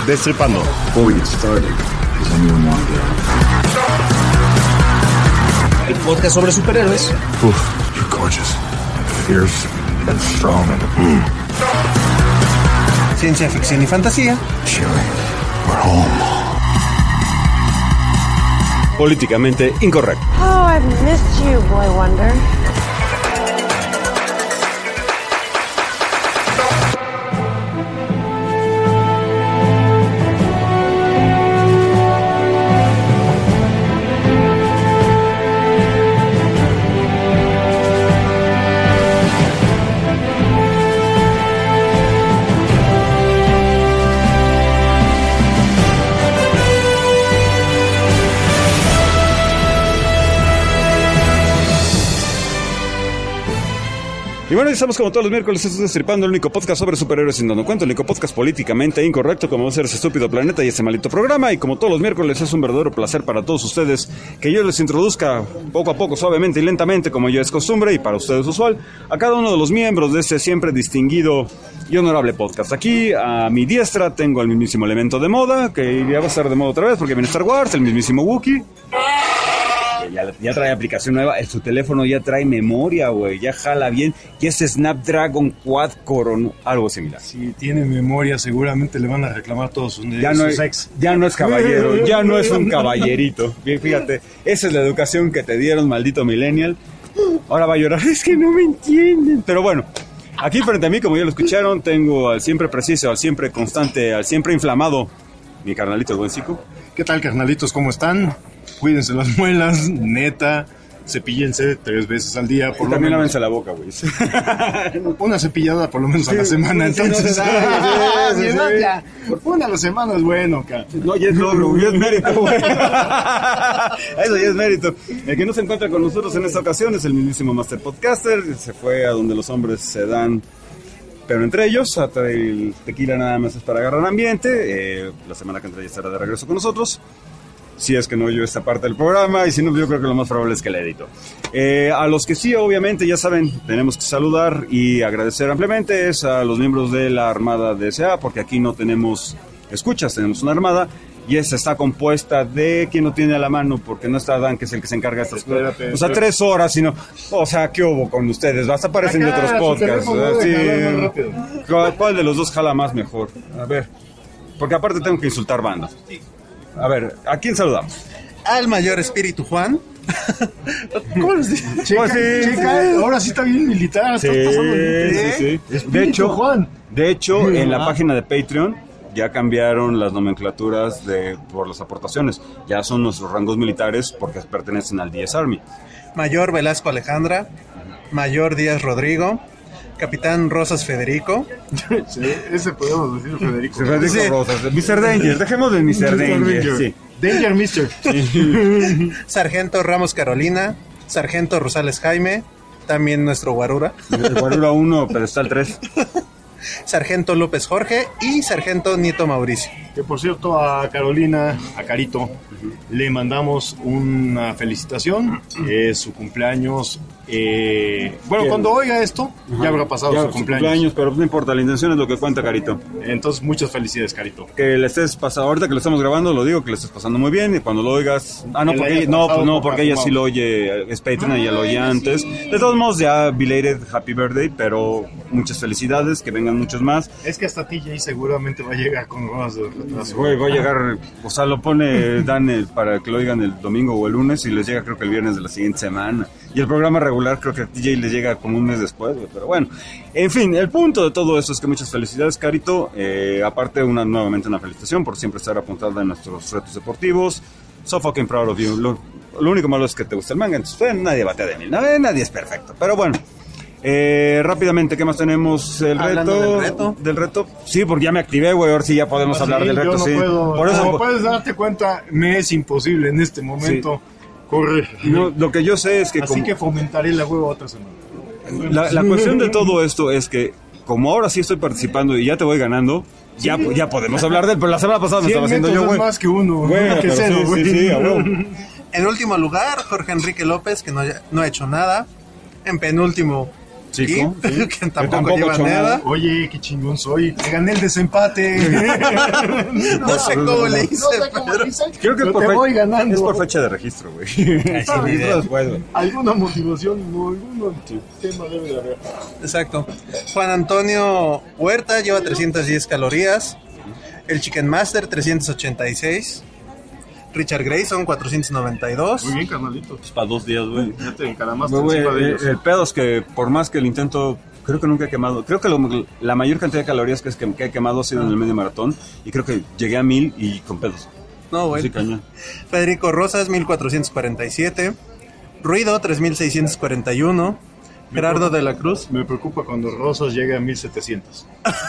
Destripando. Before we get started, does anyone want to get out? El podcast sobre superhéroes. Oof, you're gorgeous. Fierce and strong and Ciencia ficción y fantasía. Chilly. We're home. Políticamente incorrecto. Oh, I've missed you, Boy Wonder. Y bueno, estamos como todos los miércoles, esto es Destripando, el único podcast sobre superhéroes sin dando cuenta, el único podcast políticamente incorrecto como va a ser ese estúpido planeta y ese maldito programa. Y como todos los miércoles es un verdadero placer para todos ustedes que yo les introduzca poco a poco, suavemente y lentamente, como ya es costumbre y para ustedes usual, a cada uno de los miembros de este siempre distinguido y honorable podcast. Aquí a mi diestra tengo al mismísimo elemento de moda, que ya va a estar de moda otra vez porque viene Star Wars, el mismísimo Wookiee. Ya trae aplicación nueva, su teléfono ya trae memoria, güey, ya jala bien, y es Snapdragon Quad Core, algo similar. Si tiene memoria, seguramente le van a reclamar todos sus ex. Ya no es caballero, ya no es un caballerito. Bien, fíjate, esa es la educación que te dieron, maldito millennial. Ahora va a llorar, es que no me entienden. Pero bueno, aquí frente a mí, como ya lo escucharon, tengo al siempre preciso, al siempre constante, al siempre inflamado, mi carnalito, el buen Zico. ¿Qué tal, carnalitos? ¿Cómo están? Cuídense las muelas, neta. Cepíllense 3 veces al día, por y lo también menos. lávense la boca, güey. Una cepillada por lo menos a la semana, entonces. Ya. Una a la semana es bueno, acá. No, ya es logro, ya es mérito, güey. Eso ya es mérito. El que no se encuentra con nosotros en esta ocasión es el mismísimo Master Podcaster. Se fue a donde los hombres se dan, pero entre ellos, hasta el tequila nada más es para agarrar ambiente. La semana que entra ya estará de regreso con nosotros. Si es que no yo esta parte del programa, y si no, yo creo que lo más probable es que la edito. A los que sí, obviamente, ya saben, tenemos que saludar y agradecer ampliamente es a los miembros de la Armada de SA, porque aquí no tenemos escuchas, tenemos una armada, y esta está compuesta de quien no tiene a la mano, porque no está Dan, que es el que se encarga de estas cosas. O sea, 3 horas, sino, o sea, ¿qué hubo con ustedes? Hasta aparecen de otros podcasts. ¿Cuál de los dos jala más mejor? A ver, porque aparte tengo que insultar bandas. A ver, ¿a quién saludamos? Al mayor espíritu Juan. ¿Cómo les digo? Checa, ahora sí está bien militar. Sí. De hecho, Juan. En la página de Patreon ya cambiaron las nomenclaturas por las aportaciones. Ya son nuestros rangos militares porque pertenecen al 10 Army. Mayor Velasco Alejandra. Mayor Díaz Rodrigo. Capitán Rosas Federico. Sí, ese podemos decir Federico. Federico Rosas. Mr. Danger, dejemos de Mr. Danger. Sí. Danger Mister. Sí. Sargento Ramos Carolina. Sargento Rosales Jaime. También nuestro Guarura. El Guarura 1, pedestal 3. Sargento López Jorge y Sargento Nieto Mauricio. Que por cierto a Carolina, a Carito, le mandamos una felicitación. Es su cumpleaños. Bueno, cuando oiga esto, ya habrá pasado su cumpleaños. Pero no importa, la intención es lo que cuenta, Carito. Entonces, muchas felicidades, Carito. Que le estés pasando, ahorita que lo estamos grabando, lo digo, que le estés pasando muy bien. Y cuando lo oigas. Porque ella sí lo oye, es Patreon, ella lo oye antes. De todos modos, ya belated Happy Birthday, pero muchas felicidades, que vengan muchos más. Es que hasta TJ seguramente va a llegar con horas de retraso. Güey, va a llegar, o sea, lo pone Dan para que lo oigan el domingo o el lunes y les llega creo que el viernes de la siguiente semana. Y el programa regular creo que a TJ le llega como un mes después, güey, pero bueno. En fin, el punto de todo eso es que muchas felicidades, Carito. Aparte, nuevamente una felicitación por siempre estar apuntada en nuestros retos deportivos. So fucking proud of you. Lo único malo es que te gusta el manga, entonces nadie batea de mí. Nadie es perfecto, pero bueno. Rápidamente, ¿qué más tenemos? ¿Del reto? Sí, porque ya me activé, güey. Ahora sí ya podemos hablar del reto. Yo no puedo. Por eso, como puedes darte cuenta, me es imposible en este momento correr. No, lo que yo sé es que... Así que fomentaré la hueva otra semana. La cuestión de todo esto es que, como ahora sí estoy participando y ya te voy ganando, ya podemos hablar de él. Pero la semana pasada me estaba haciendo yo, güey. más que uno, güey, que cero, güey. Sí, En último lugar, Jorge Enrique López, que no ha hecho nada. En penúltimo, Chico, sí. que tampoco lleva echó nada. Oye, qué chingón soy. Te gané el desempate. No sé cómo le hice, pero... Creo que Pero te voy ganando. es por fecha de registro, güey. Alguna motivación, no, algún tema debe de haber. Exacto. Juan Antonio Huerta lleva 310 calorías. El Chicken Master 386. Richard Grayson 492. Muy bien, carnalito. Pues para 2 días, güey. Ya te encaramaste Güey, encima de ellos. el pedo es que por más que el intento, creo que nunca he quemado. Creo que la mayor cantidad de calorías que he quemado ha sido en el medio maratón. Y creo que llegué a 1000 y con pedos. No, güey. Sí, cañón. Federico Rosas 1447. Ruido 3641. Gerardo de la Cruz. Me preocupa cuando Rosas llegue a 1700.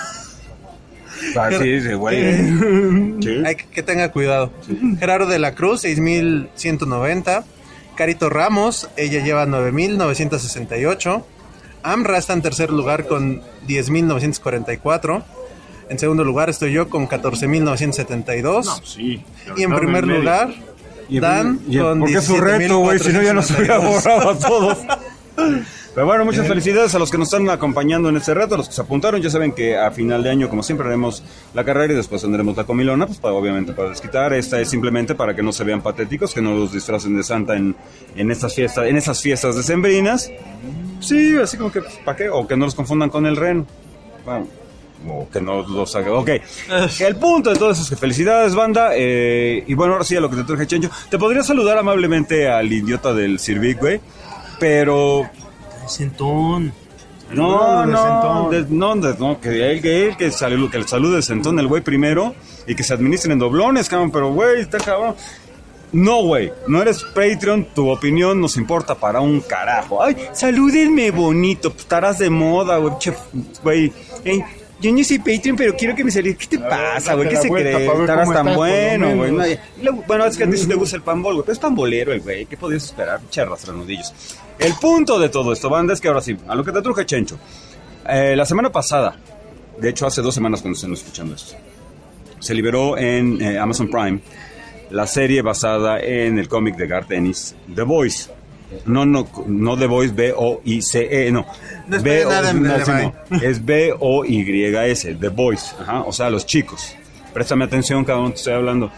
Sí, güey. Sí. Hay que tenga cuidado. Gerardo de la Cruz 6190. Carito Ramos, ella lleva 9968. Amra está en tercer lugar con 10.944. En segundo lugar estoy yo con 14.972. No, sí. Y en primer lugar, Dan con porque es su reto, güey, si no ya nos hubiera 17.462. borrado a todos. Pero bueno, muchas felicidades a los que nos están acompañando en este reto, a los que se apuntaron. Ya saben que a final de año, como siempre, haremos la carrera y después tendremos la comilona, pues obviamente para desquitar. Esta es simplemente para que no se vean patéticos, que no los disfracen de Santa en estas fiestas, en esas fiestas decembrinas. Sí, así como que, ¿para qué? O que no los confundan con el reno. Bueno, o que no los haga. Ok, el punto de todo eso es que felicidades, banda. Y bueno, ahora sí a lo que te traje, Chencho. Te podría saludar amablemente al idiota del Sirvic, güey, pero... Sentón. No, que el salude de sentón el güey primero y que se administren doblones, cabrón, pero güey, está cabrón. No, güey, no eres Patreon, tu opinión nos importa para un carajo. Ay, salúdenme bonito, pues, estarás de moda, güey, güey. Yo no soy Patreon, pero quiero que me salga. ¿Qué te pasa, güey? ¿Qué se cree? Estarás tan bueno, güey. Bueno, es que a ti sí te gusta el pambol, güey. Pero es pambolero el güey. ¿Qué podías esperar? Charras, ranudillos. El punto de todo esto, banda, es que ahora sí, a lo que te truje, Chencho. La semana pasada, de hecho hace 2 semanas cuando estén escuchando esto, se liberó en Amazon Prime la serie basada en el cómic de Garth Ennis, The Boys. No The Boys, B-O-I-C-E, no. No esperes nada en no, es B-O-Y-S, The Boys, ajá, o sea, los chicos. Préstame atención, cabrón, te estoy hablando.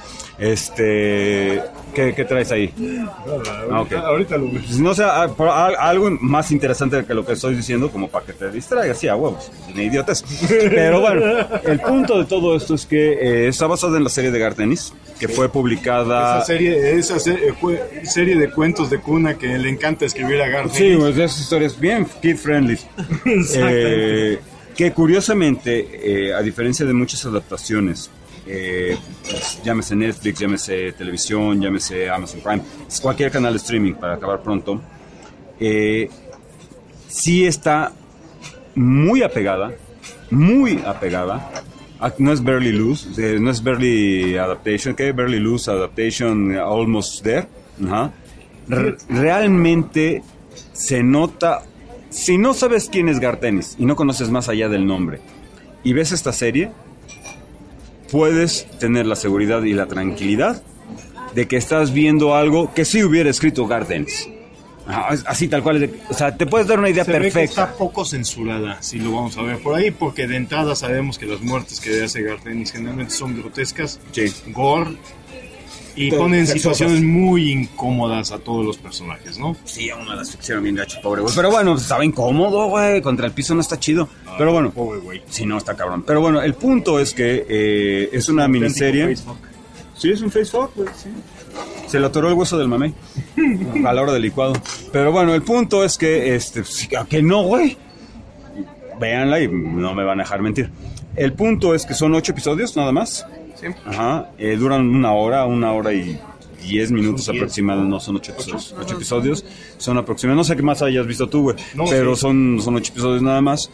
¿Qué traes ahí? Ahorita lo ves. No sé, algo más interesante que lo que estoy diciendo, como para que te distraigas, sí, a huevos, ni idiotes. Pero bueno, el punto de todo esto es que está basado en la serie de Garth Ennis, que fue publicada... Esa serie de cuentos de cuna que le encanta escribir a Garth. Sí, pues esas historias bien kid-friendly. Que curiosamente, a diferencia de muchas adaptaciones, pues, llámese Netflix, llámese televisión, llámese Amazon Prime, cualquier canal de streaming para acabar pronto, sí está muy apegada, no es Barely Lose, no es Barely Adaptation, ¿qué? Barely Lose Adaptation, Almost There. Ajá. Realmente se nota, si no sabes quién es Garth Ennis y no conoces más allá del nombre y ves esta serie, puedes tener la seguridad y la tranquilidad de que estás viendo algo que sí hubiera escrito Garth Ennis. Así tal cual, o sea, te puedes dar una idea perfecta. Ve que está poco censurada, si lo vamos a ver por ahí, porque de entrada sabemos que las muertes que hace Garth Ennis generalmente son grotescas, sí, gore, y ponen situaciones muy incómodas a todos los personajes, ¿no? Sí, a una las ficciones bien gacho, pobre güey. Pero bueno, estaba incómodo, güey, contra el piso no está chido. Pero bueno, pobre güey. Sí, no, está cabrón. Pero bueno, el punto es que es una miniserie. Sí, es un facefuck, güey, sí. Se le atoró el hueso del mamey a la hora del licuado. Pero bueno, el punto es que, que no, güey. Véanla y no me van a dejar mentir. El punto es que son 8 episodios, nada más. Sí. Ajá. Duran una hora y 10 minutos aproximadamente. No, son 8 episodios. 8 episodios son aproximadamente. No sé qué más hayas visto tú, güey. No, pero sí, son 8 episodios nada más.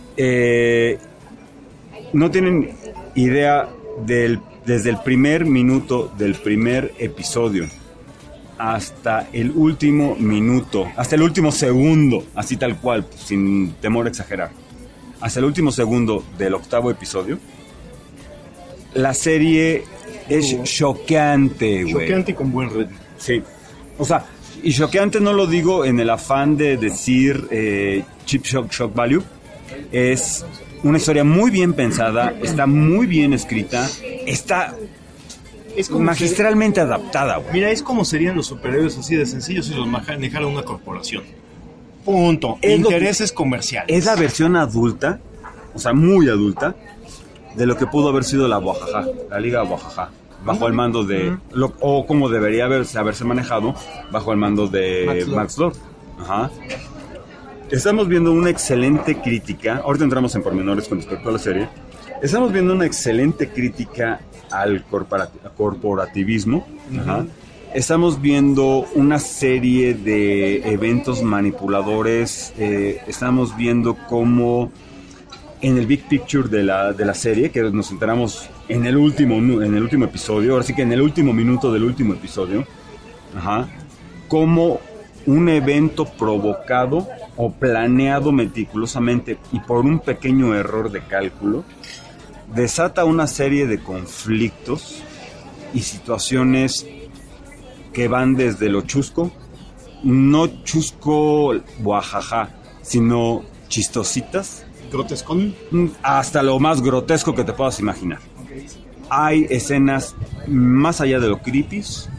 No tienen idea desde el primer minuto del primer episodio hasta el último minuto, hasta el último segundo, así tal cual, sin temor a exagerar, hasta el último segundo del 8º episodio, la serie es choqueante, güey. Choqueante y con buen ritmo. Sí. O sea, Y choqueante no lo digo en el afán de decir cheap shock value. Es una historia muy bien pensada, está muy bien escrita, está magistralmente adaptada, güey. Mira, es como serían los superhéroes así de sencillos si los manejara una corporación. Punto. Intereses comerciales. Es la versión adulta, o sea, muy adulta, de lo que pudo haber sido la Wahaha, la Liga Wahaha, bajo el mando de... o como debería haberse manejado, bajo el mando de Max Lord. Ajá. Estamos viendo una excelente crítica, ahorita entramos en pormenores con respecto a la serie, estamos viendo una excelente crítica al corporativismo. Ajá. Estamos viendo una serie de eventos manipuladores, estamos viendo cómo en el big picture de la serie, que nos enteramos en el último episodio, ahora sí que en el último minuto del último episodio, ajá, cómo un evento provocado o planeado meticulosamente y por un pequeño error de cálculo desata una serie de conflictos y situaciones que van desde lo chusco, no chusco guajaja, sino chistositas, grotescón, hasta lo más grotesco que te puedas imaginar. Hay escenas más allá de lo creepy,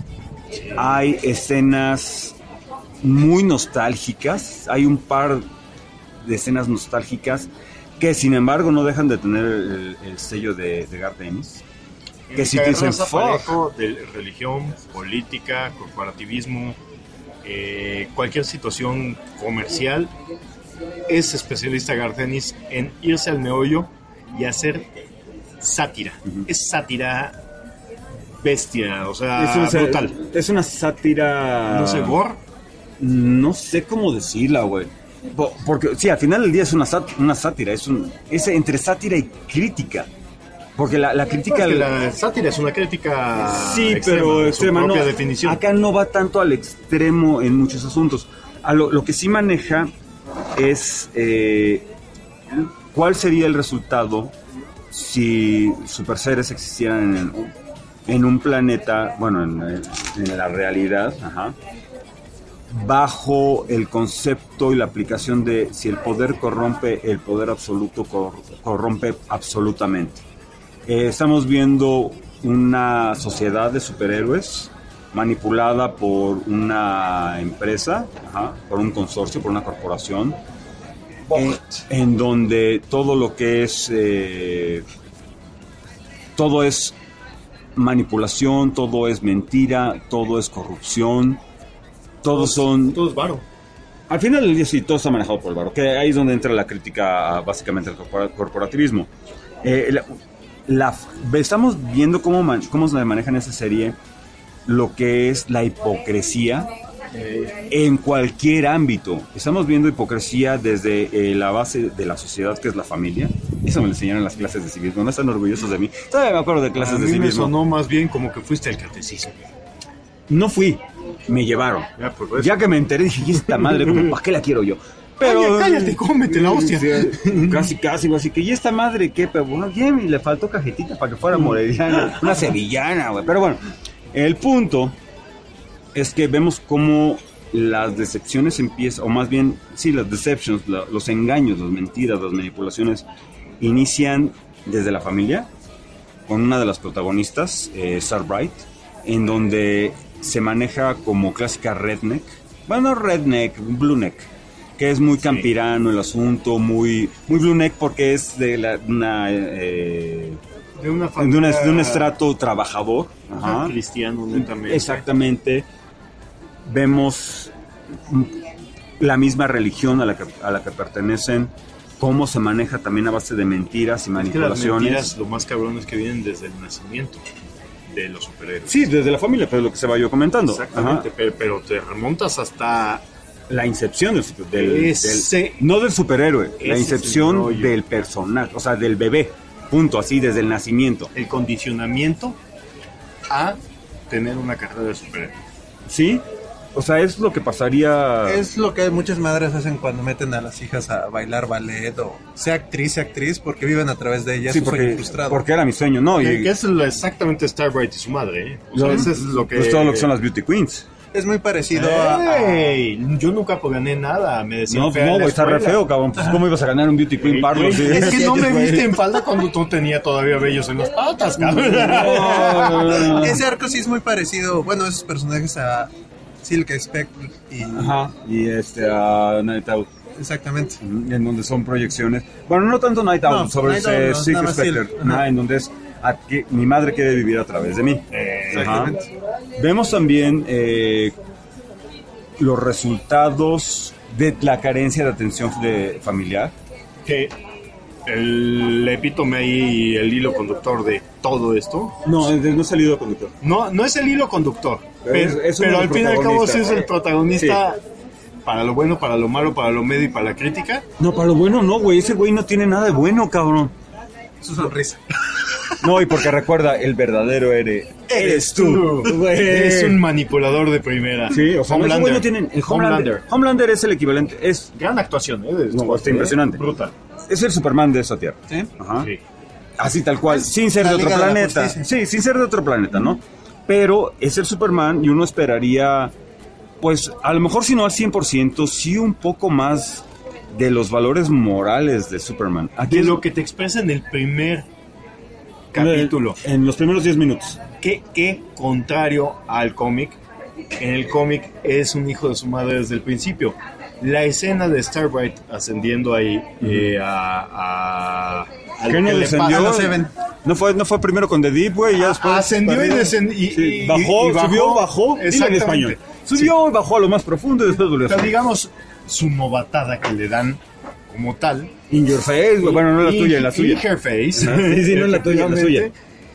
hay escenas muy nostálgicas, hay un par de escenas nostálgicas que sin embargo no dejan de tener el sello de Garth Ennis, que si te dicen de religión, política, corporativismo, cualquier situación comercial, es especialista Garth Ennis en irse al meollo y hacer sátira. Es sátira bestia, o sea, brutal. Es una sátira... No sé, gore. No sé cómo decirla, güey. Porque, sí, al final del día es una sátira. Es entre sátira y crítica. Porque la crítica... la sátira es una crítica... Sí, extrema, pero extrema, propia no, definición. Acá no va tanto al extremo en muchos asuntos. Lo que sí maneja es cuál sería el resultado si superseres existieran en un planeta, bueno, en la realidad, ajá, bajo el concepto y la aplicación de si el poder corrompe, el poder absoluto corrompe absolutamente. Estamos viendo una sociedad de superhéroes manipulada por una empresa, ajá, por un consorcio, por una corporación, en donde todo lo que es todo es manipulación, todo es mentira, todo es corrupción, todo es varo. Al final del día sí, todo está manejado por el varo, que ahí es donde entra la crítica básicamente al corporativismo. Estamos viendo cómo se maneja en esa serie lo que es la hipocresía en cualquier ámbito. Estamos viendo hipocresía desde la base de la sociedad, que es la familia. Eso me lo enseñaron en las clases de civismo. No están orgullosos de mí. Todavía me acuerdo de clases de civismo. A mí me sonó más bien como que fuiste al catecismo. No fui, me llevaron. Ya que me enteré dije, ¿y esta madre? ¿Para qué la quiero yo? Pero cállate, cómete la hostia. Casi, así que, ¿y esta madre qué? Pero bueno, bien, y le faltó cajetita para que fuera moreliana, una sevillana, güey. Pero bueno, el punto es que vemos cómo las decepciones empiezan, o más bien, sí, las deceptions, los engaños, las mentiras, las manipulaciones, inician desde la familia, con una de las protagonistas, Starbright, en donde se maneja como clásica redneck, bueno, redneck, blueneck, que es muy campirano el asunto, muy blueneck porque es de un estrato trabajador, ajá, cristiano netamente. Exactamente. Vemos la misma religión a la que pertenecen, cómo se maneja también a base de mentiras y manipulaciones. Es que las mentiras, lo más cabrón es que vienen desde el nacimiento de los superhéroes. Sí, desde la familia, pero es lo que se va yo comentando. Exactamente, pero te remontas hasta la incepción no del superhéroe, la incepción del personaje, o sea, del bebé, punto, así desde el nacimiento. El condicionamiento a tener una carrera de superhéroe. Sí, o sea, es lo que pasaría. Es lo que muchas madres hacen cuando meten a las hijas a bailar ballet o sea actriz, porque viven a través de ellas. Sí, porque era mi sueño, ¿no? Que es exactamente Starbright y su madre, ¿eh? O sea, eso es lo que... Pues todo lo que son las beauty queens. Es muy parecido a... ¡Ey! Yo nunca gané nada, me decían. No, fea en no, la güey, está re escuela. feo, cabrón. Pues, ¿cómo ibas a ganar un Beauty Queen Parlo? Güey, Sí. es que no me Güey. viste en falda cuando tú tenía todavía vellos en las patas, cabrón. No. Ese arco sí es muy parecido, bueno, esos personajes a Silk Spectre y... Ajá, y a Night Out. Exactamente. En donde son proyecciones. Bueno, no tanto Night Out, No, sobre Night Out no, Secret nada más Spectre. Silk. Ajá. Ajá, en donde es mi madre quiere vivir a través de mí. Exactamente. Ajá. Vemos también los resultados de la carencia de atención familiar. Que el epítome ahí y el hilo conductor de todo esto. No es el hilo conductor. No es el hilo conductor, Es uno pero de al los fin y al cabo sí es protagonistas. el protagonista para lo bueno, para lo malo, para lo medio y para la crítica. No, para lo bueno no, güey. Ese güey no tiene nada de bueno, cabrón. Su sonrisa. No, y porque recuerda, el verdadero eres tú. Güey. Es un manipulador de primera. Sí, o sea, ese güey no tienen... El Homelander. Homelander es el equivalente... Es Gran actuación, está impresionante. Brutal. Es el Superman de esa tierra. ¿Sí? Ajá. Sí. Así tal cual, sin ser la de otro Liga de la planeta. Justicia. Sí, sin ser de otro planeta, ¿no? Pero es el Superman y uno esperaría, pues, a lo mejor si no al 100%, sí un poco más de los valores morales de Superman. Aquí De es lo que te expresa en el primer capítulo. En los primeros 10 minutos. Que contrario al cómic, en el cómic es un hijo de su madre desde el principio. La escena de Starbright ascendiendo ahí al ¿Qué no que le descendió? a los Seven. No fue primero con The Deep, güey, y ya después... ascendió y descendió. Sí, subió, bajó, dile en Exactamente. español. Subió y bajó a lo más profundo y después volvió a Pero subir. digamos, su novatada que le dan como tal. In your face, güey. Bueno, no la tuya, en la suya. In her face. Ajá, sí, no en la tuya, en la suya.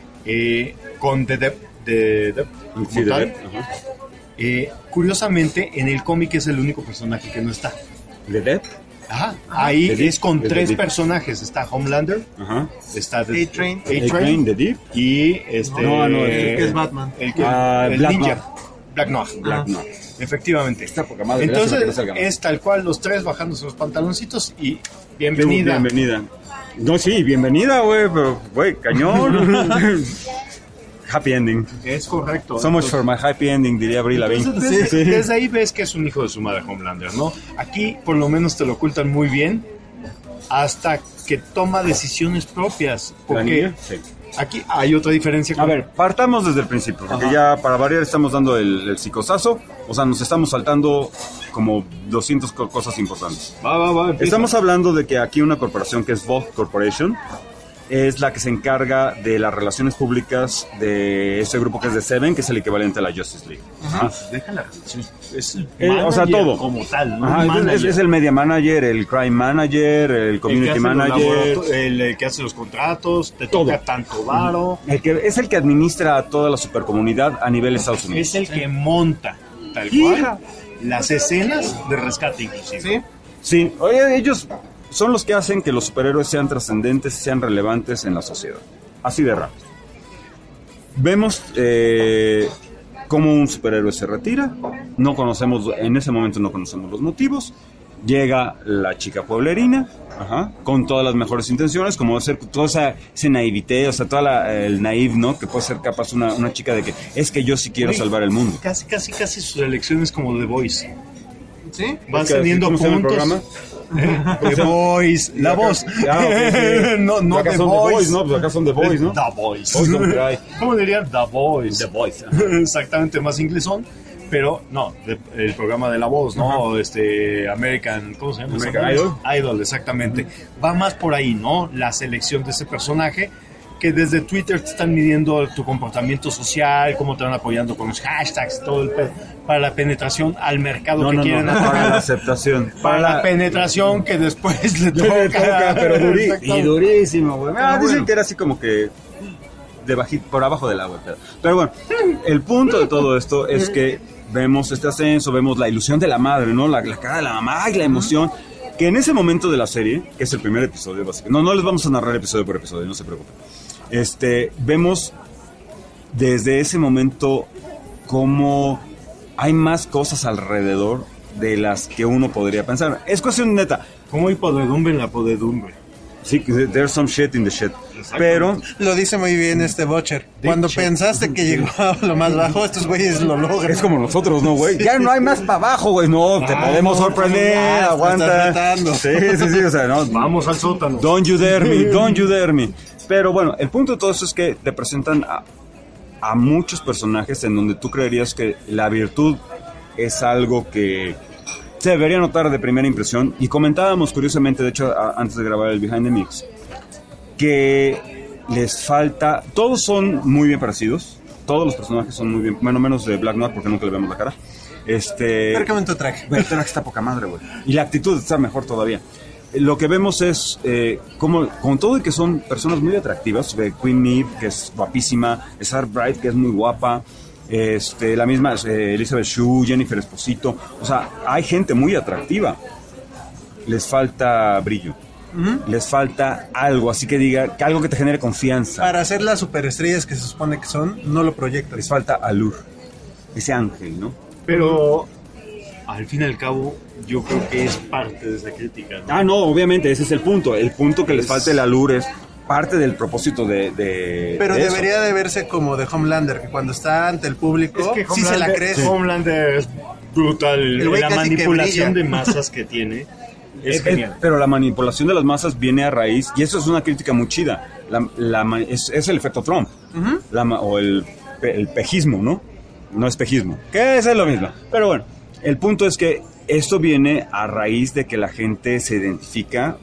Con The Depp, como Sí, de tal. ver, ajá. Curiosamente, en el cómic es el único personaje que no está. ¿The Depp? Ajá. Ahí The Deep, es con The tres Deep. personajes. Está Homelander, Ajá. está A-Train. A-Train The Deep. y No, el que es Batman. El, que, el Black ninja. Noir. Black Noir. Black Noir. Efectivamente. Está poca madre, gracias por que no Entonces salga. es tal cual los tres bajándose los pantaloncitos y Bienvenida. bienvenida. No, sí, bienvenida, güey, pero, güey, cañón. Happy ending. Es correcto. So much for my happy ending, diría Brie Lavigne. Entonces, desde ahí ves que es un hijo de su madre Homelander, ¿no? Aquí por lo menos te lo ocultan muy bien hasta que toma decisiones propias. ¿La Porque niña? Sí. aquí hay otra diferencia. A ver, partamos desde el principio, porque ya para variar estamos dando el psicosazo, o sea, nos estamos saltando como 200 cosas importantes. Va. empieza. Estamos hablando de que aquí una corporación que es Vogue Corporation es la que se encarga de las relaciones públicas de ese grupo que es de Seven, que es el equivalente a la Justice League. Ajá. Deja la relación. Es el O sea, manager todo. como tal, ¿no? Ajá, Manager. es el media manager, el crime manager, el community manager. El que hace los contratos, te Todo. toca tanto varo. Es el que administra a toda la supercomunidad a nivel Estados Unidos. Es el que monta, tal Hija. cual, las escenas de rescate inclusive. ¿Sí? Sí, oye, ellos son los que hacen que los superhéroes sean trascendentes, sean relevantes en la sociedad. Así de rápido. Vemos cómo un superhéroe se retira. No conocemos, en ese momento no conocemos los motivos. Llega la chica pueblerina, ajá, con todas las mejores intenciones, como ser toda ese naivete, o sea, el naive, ¿no? Que puede ser capaz una chica de que es que yo sí quiero Uy, salvar el mundo. Casi sus elecciones como The Voice. ¿Sí? Van Es que, teniendo ¿cómo se llama el puntos. programa? The Voice, la voz. Ah, ok, sí. no Acá The son Voice. The Boys, ¿no? Pues acá son The Boys, ¿no? The Voice. Boys don't cry. ¿Cómo dirían? The Voice. The Boys. Exactamente, más inglesón. Pero no, el programa de la voz, ¿no? American, ¿cómo se llama? American Idol. Idol, exactamente. Va más por ahí, ¿no? La selección de ese personaje que desde Twitter te están midiendo tu comportamiento social, cómo te van apoyando con los hashtags, todo el pedo, para la penetración al mercado que quieren para la atacar. aceptación. Para la penetración que después le toca. Le toca, pero Exacto. y durísimo, güey. Pero Dicen bueno. que era así como que de bajito, por abajo del agua. Pero bueno, el punto de todo esto es que vemos este ascenso, vemos la ilusión de la madre, ¿no? La cara de la mamá y la emoción. Que en ese momento de la serie, que es el primer episodio, básicamente, no les vamos a narrar episodio por episodio, no se preocupen. Vemos desde ese momento cómo hay más cosas alrededor de las que uno podría pensar. Es cuestión neta. ¿Cómo hay podredumbre en la podredumbre? Sí, there's some shit in the shit. Pero Lo dice muy bien este Butcher. Cuando pensaste que llegó a lo más bajo, estos güeyes lo logran. es como nosotros, ¿no, güey? Ya no hay más para abajo, güey. No, te podemos sorprender, aguanta. Sí, o sea, no. Vamos al sótano. Don't you dare me. Pero bueno, el punto de todo eso es que te presentan a muchos personajes en donde tú creerías que la virtud es algo que se debería notar de primera impresión. Y comentábamos curiosamente, de hecho, antes de grabar el Behind the Mix, que les falta... Todos son muy bien parecidos. Todos los personajes son muy bien... Bueno, menos de Black Noir porque nunca le vemos la cara. Percame tu traje. El traje está poca madre, güey. Y la actitud está mejor todavía. Lo que vemos es como con todo y que son personas muy atractivas. Queen Maeve, que es guapísima. Star Bright, que es muy guapa. La misma Elizabeth Shue, Jennifer Esposito. O sea, hay gente muy atractiva. Les falta brillo. Les falta algo, así que diga, algo que te genere confianza. Para ser las superestrellas que se supone que son, no lo proyectan. Les falta allure, ese ángel, ¿no? Pero al fin y al cabo, yo creo que es parte de esa crítica, ¿no? No, obviamente, ese es el punto. El punto que les falta el allure es parte del propósito de Pero de debería eso. de verse como de Homelander, que cuando está ante el público, Es que sí se la crees. Homelander es brutal. El güey La casi que manipulación de brilla. masas que tiene es genial. Pero la manipulación de las masas viene a raíz, y eso es una crítica muy chida, es el efecto Trump, o el pejismo, ¿no? No es pejismo, que es lo mismo. Pero bueno, el punto es que esto viene a raíz de que la gente se identifica,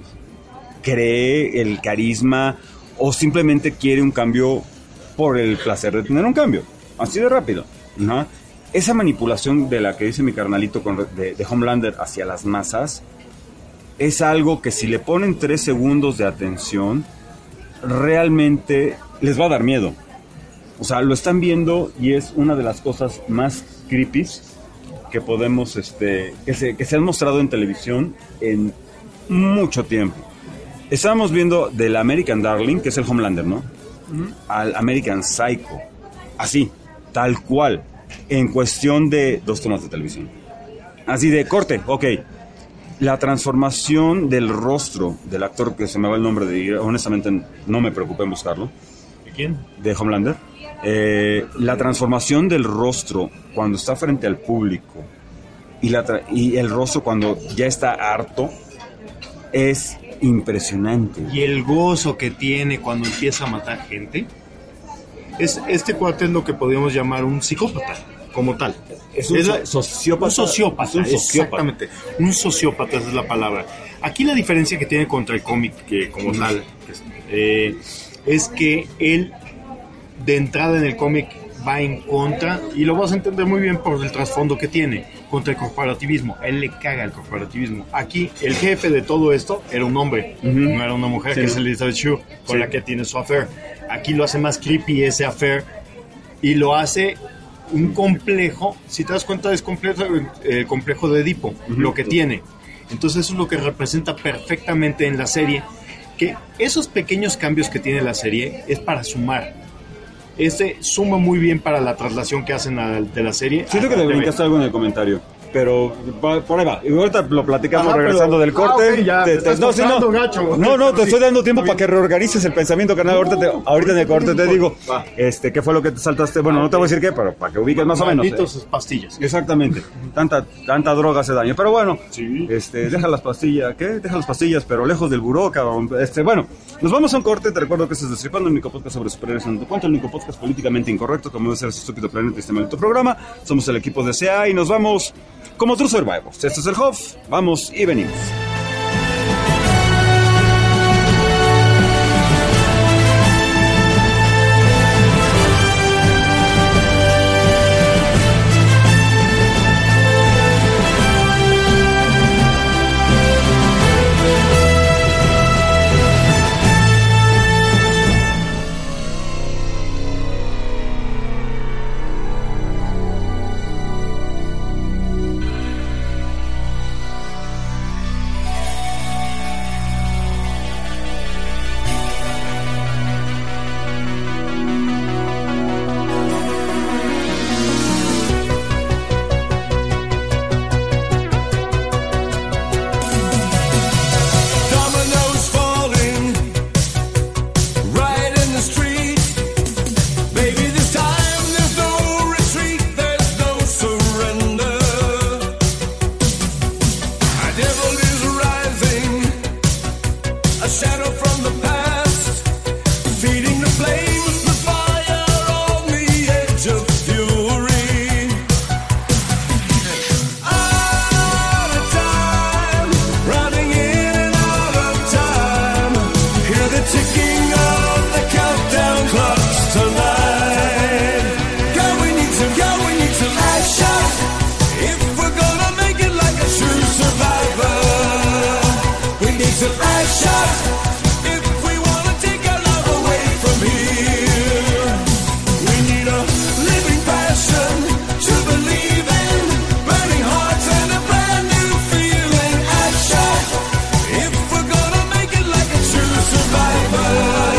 cree el carisma o simplemente quiere un cambio por el placer de tener un cambio, así de rápido, ¿no? Esa manipulación de la que dice mi carnalito de Homelander hacia las masas es algo que si le ponen 3 segundos de atención, realmente les va a dar miedo. O sea, lo están viendo y es una de las cosas más creepy que podemos, que se han mostrado en televisión en mucho tiempo. Estábamos viendo del American Darling, que es el Homelander, ¿no? Al American Psycho. Así, tal cual, en cuestión de 2 tomas de televisión. Así de corte, ok. La transformación del rostro del actor, que se me va el nombre de ir, honestamente no me preocupé en buscarlo. ¿De quién? De Homelander. La transformación del rostro cuando está frente al público y el rostro cuando ya está harto es impresionante. Y el gozo que tiene cuando empieza a matar gente. Este cuate es lo que podríamos llamar un psicópata, como tal. Es un sociópata. Un sociópata, Es un sociópata. exactamente. Un sociópata, esa es la palabra. Aquí la diferencia que tiene contra el cómic, que como tal, es que él, de entrada en el cómic, va en contra, y lo vas a entender muy bien por el trasfondo que tiene, contra el corporativismo. Él le caga el corporativismo. Aquí, el jefe de todo esto era un hombre, no era una mujer, Sí. que es Elizabeth Shue, con la que tiene su affair. Aquí lo hace más creepy ese affair, y lo hace un complejo, si te das cuenta es complejo, el complejo de Edipo, lo que tiene. Entonces eso es lo que representa perfectamente en la serie, que esos pequeños cambios que tiene la serie es para sumar. Suma muy bien para la traslación que hacen de la serie. Siento que te brincaste algo en el comentario, pero por ahí va. Y ahorita lo platicamos regresando del corte. ok, ya, te estás tocando, gacho. No, te estoy dando tiempo para que reorganices el pensamiento, carnal. Ahorita en el corte te digo, ¿qué fue lo que te saltaste? Bueno, no te voy a decir qué, pero para que ubiques más o menos. Malditos sus pastillas. Exactamente. Tanta droga hace daño. Pero bueno, Sí. deja las pastillas, Deja las pastillas, pero lejos del buró, cabrón. Bueno, nos vamos a un corte. Te recuerdo que estás Destripando, el único podcast sobre superhéroes en tu cuento, el único podcast políticamente incorrecto, como debe ser ese estúpido planeta y este maldito programa. Somos el equipo de CA y nos vamos como True Survivors. Esto es el Hoff. Vamos y venimos. shadow from the past, feeding the flames, the fire on the edge of fury. Out of time, running in and out of time. Hear the ticking of the countdown clocks tonight. Girl, we need some action if we're gonna make it like a true survivor. We need some action if we wanna take our love away from here. We need a living passion to believe in, burning hearts and a brand new feeling. Action if we're gonna make it like a true survivor.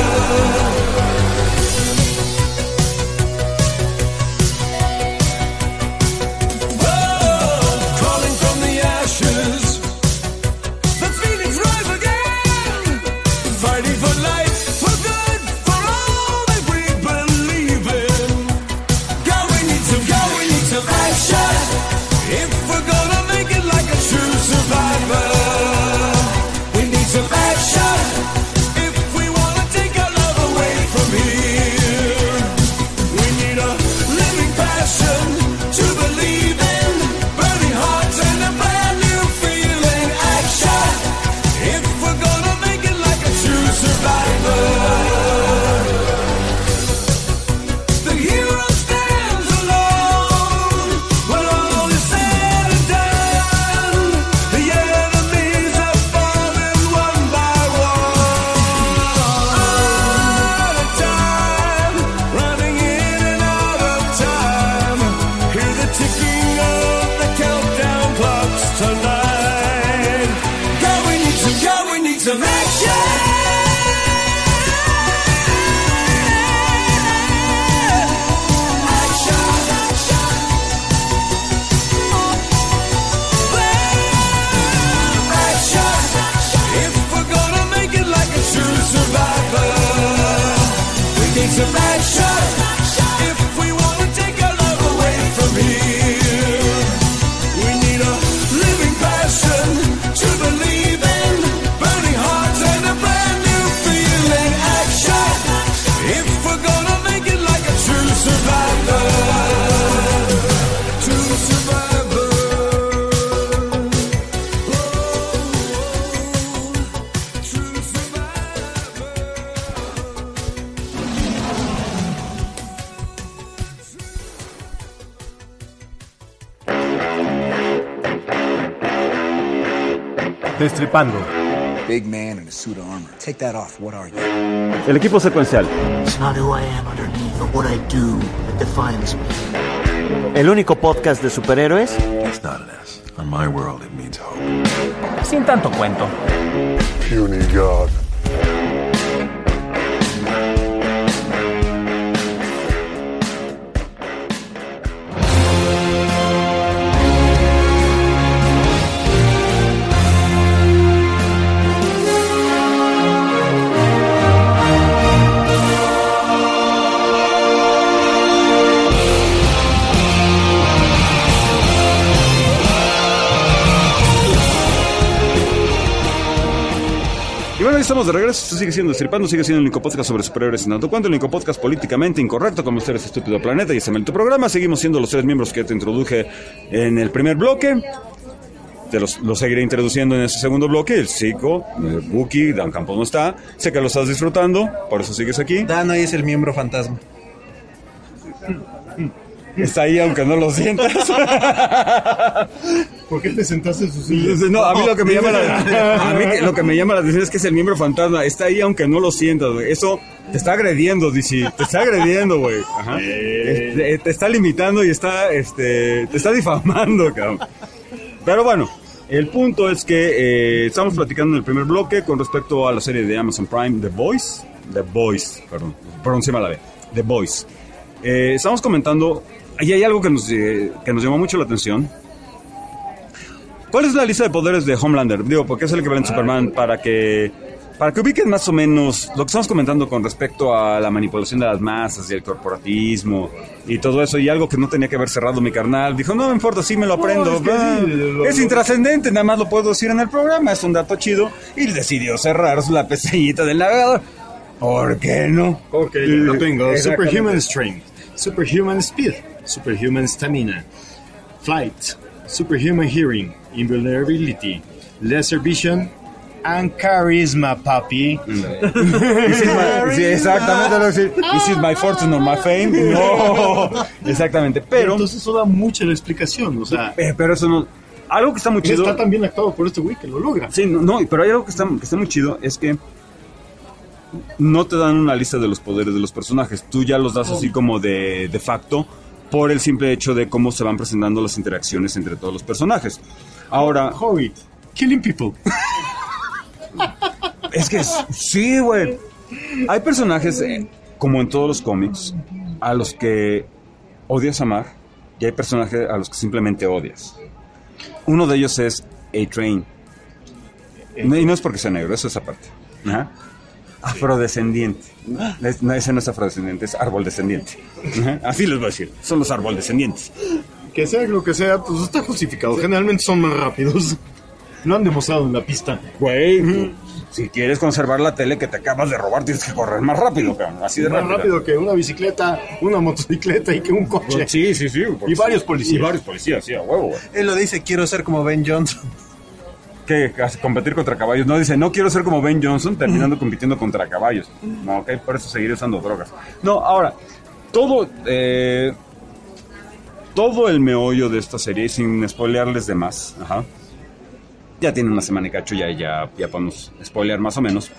Crawling from the ashes, the feelings rise again. Fighting for life, for good, for all that we believe in. God, we need some action if we're gonna make it like a true survivor. We need some action if we wanna take our love away from here. We need a living passion to believe in, burning hearts and a brand new feeling. Action if we're gonna make it like a true survivor. The hero stands alone when all is said and done. The enemies are falling one by one. Out of time, running in and out of time. Hear the ticking of the countdown clocks tonight. God, we need some action. If we're gonna make it like a true survivor, we need some action. If we wanna take our love away from here, we need a living passion to believe in, burning hearts and a brand new feeling. Action if we're gonna make it like a true survivor. True survivor. True survivor. Destripando. Big man in a suit of armor. Take that off. What are you? El equipo secuencial. It's not who I am underneath, but what I do that defines me. El único podcast de superhéroes It's not an S. On my world, it means hope. sin tanto cuento. Puny God. Y bueno, ahí estamos de regreso. Esto sigue siendo Destripando, sigue siendo el único podcast sobre superhéroes en tanto cuanto, el único podcast políticamente incorrecto como ustedes, estúpido planeta, y ese es tu programa. Seguimos siendo los tres miembros que te introduje en el primer bloque. Los seguiré introduciendo en ese segundo bloque. El Zico, el Buki, Dan Campos no está. Sé que lo estás disfrutando, por eso sigues aquí. Dan hoy es el miembro fantasma. Está ahí aunque no lo sientas. ¿Por qué te sentaste en su silla? No, a mí lo que me llama lo que me llama la atención es que es el miembro fantasma. Está ahí aunque no lo sientas, güey. Eso te está agrediendo, DC. Te está agrediendo, güey. Ajá. Te está limitando y te está difamando, cabrón. Pero bueno, el punto es que estamos platicando en el primer bloque con respecto a la serie de Amazon Prime, The Boys, perdón, pronuncia mal la B, The Boys. Estamos comentando, y hay algo que nos llamó mucho la atención. ¿Cuál es la lista de poderes de Homelander? Digo, porque es el equivalente a Superman, para que Para que ubiquen más o menos lo que estamos comentando con respecto a la manipulación de las masas y el corporatismo y todo eso, y algo que no tenía que haber cerrado mi carnal, dijo, no me importa, sí me lo aprendo. es que es intrascendente, nada más lo puedo decir en el programa, es un dato chido, y decidió cerrar la pestañita del navegador. ¿Por qué no? Ok, lo tengo. Exactamente. Superhuman Strength, Superhuman Speed, Superhuman Stamina, Flight, Superhuman Hearing, Invulnerability, Lesser Vision, and Charisma, papi. Sí, exactamente, lo decir. This is my fortune or my fame. No, exactamente, pero Entonces eso da mucha la explicación, o sea... pero eso no. Algo que está muy chido. Está tan bien actuado por este güey que lo logra. Sí, no, pero hay algo que está muy chido, es que no te dan una lista de los poderes de los personajes. Tú ya los das así como de facto por el simple hecho de cómo se van presentando las interacciones entre todos los personajes. Ahora, Hobbit, killing people. es que sí, güey. Hay personajes, como en todos los cómics, a los que odias amar, y hay personajes a los que simplemente odias. Uno de ellos es A-Train. Y no es porque sea negro, eso es aparte. Ajá. Afrodescendiente. No, ese no es afrodescendiente, es árbol descendiente. Ajá. Así les voy a decir, son los árbol descendientes. Que sea lo que sea, pues está justificado. Generalmente son más rápidos. Lo han demostrado en la pista. Güey, si quieres conservar la tele que te acabas de robar, tienes que correr más rápido, cabrón. Así de Más rápido. rápido que una bicicleta, una motocicleta y que un coche. Sí. Y varios policías. Y varios policías, sí, a huevo, güey. Él lo dice, quiero ser como Ben Johnson. ¿Qué? ¿Competir contra caballos? No, dice, no quiero ser como Ben Johnson terminando compitiendo contra caballos. No, ok, por eso seguiré usando drogas. No, ahora, todo el meollo de esta serie, sin spoilearles de más, ajá, ya tiene una semana y cacho, ya podemos spoilear más o menos,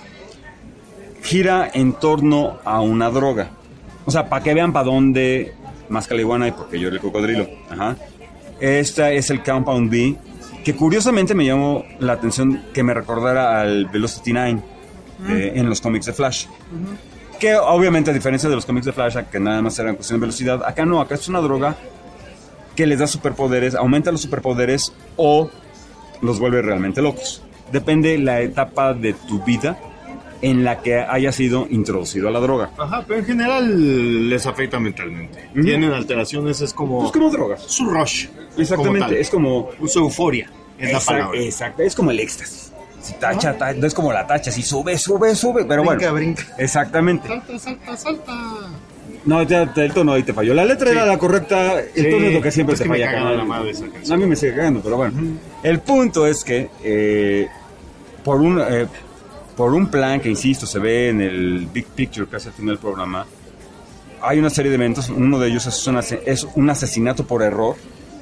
gira en torno a una droga. O sea, para que vean para dónde más calihuana y porque yo era el cocodrilo. Ajá. Esta es el Compound B, que curiosamente me llamó la atención que me recordara al Velocity 9 en los cómics de Flash. Que obviamente, a diferencia de los cómics de Flash, que nada más eran cuestión de velocidad, acá no, acá es una droga que les da superpoderes, aumenta los superpoderes o los vuelve realmente locos. Depende la etapa de tu vida en la que haya sido introducido a la droga. Ajá, pero en general les afecta mentalmente. Tienen alteraciones, es como... Pues como drogas. Su rush. Exactamente, es como... Su euforia, es la palabra. Exacto, es como el éxtasis. Si tacha, no es como la tacha, si sube, pero bueno. Brinca. Exactamente. Salta. No, el tono ahí te falló. La letra era la correcta, el tono es lo que siempre te falla. Me caga la madre esa canción. A mí me sigue cagando, pero bueno. El punto es que por un plan que, insisto, se ve en el Big Picture que hace al final del programa, hay una serie de eventos. Uno de ellos es un asesinato por error.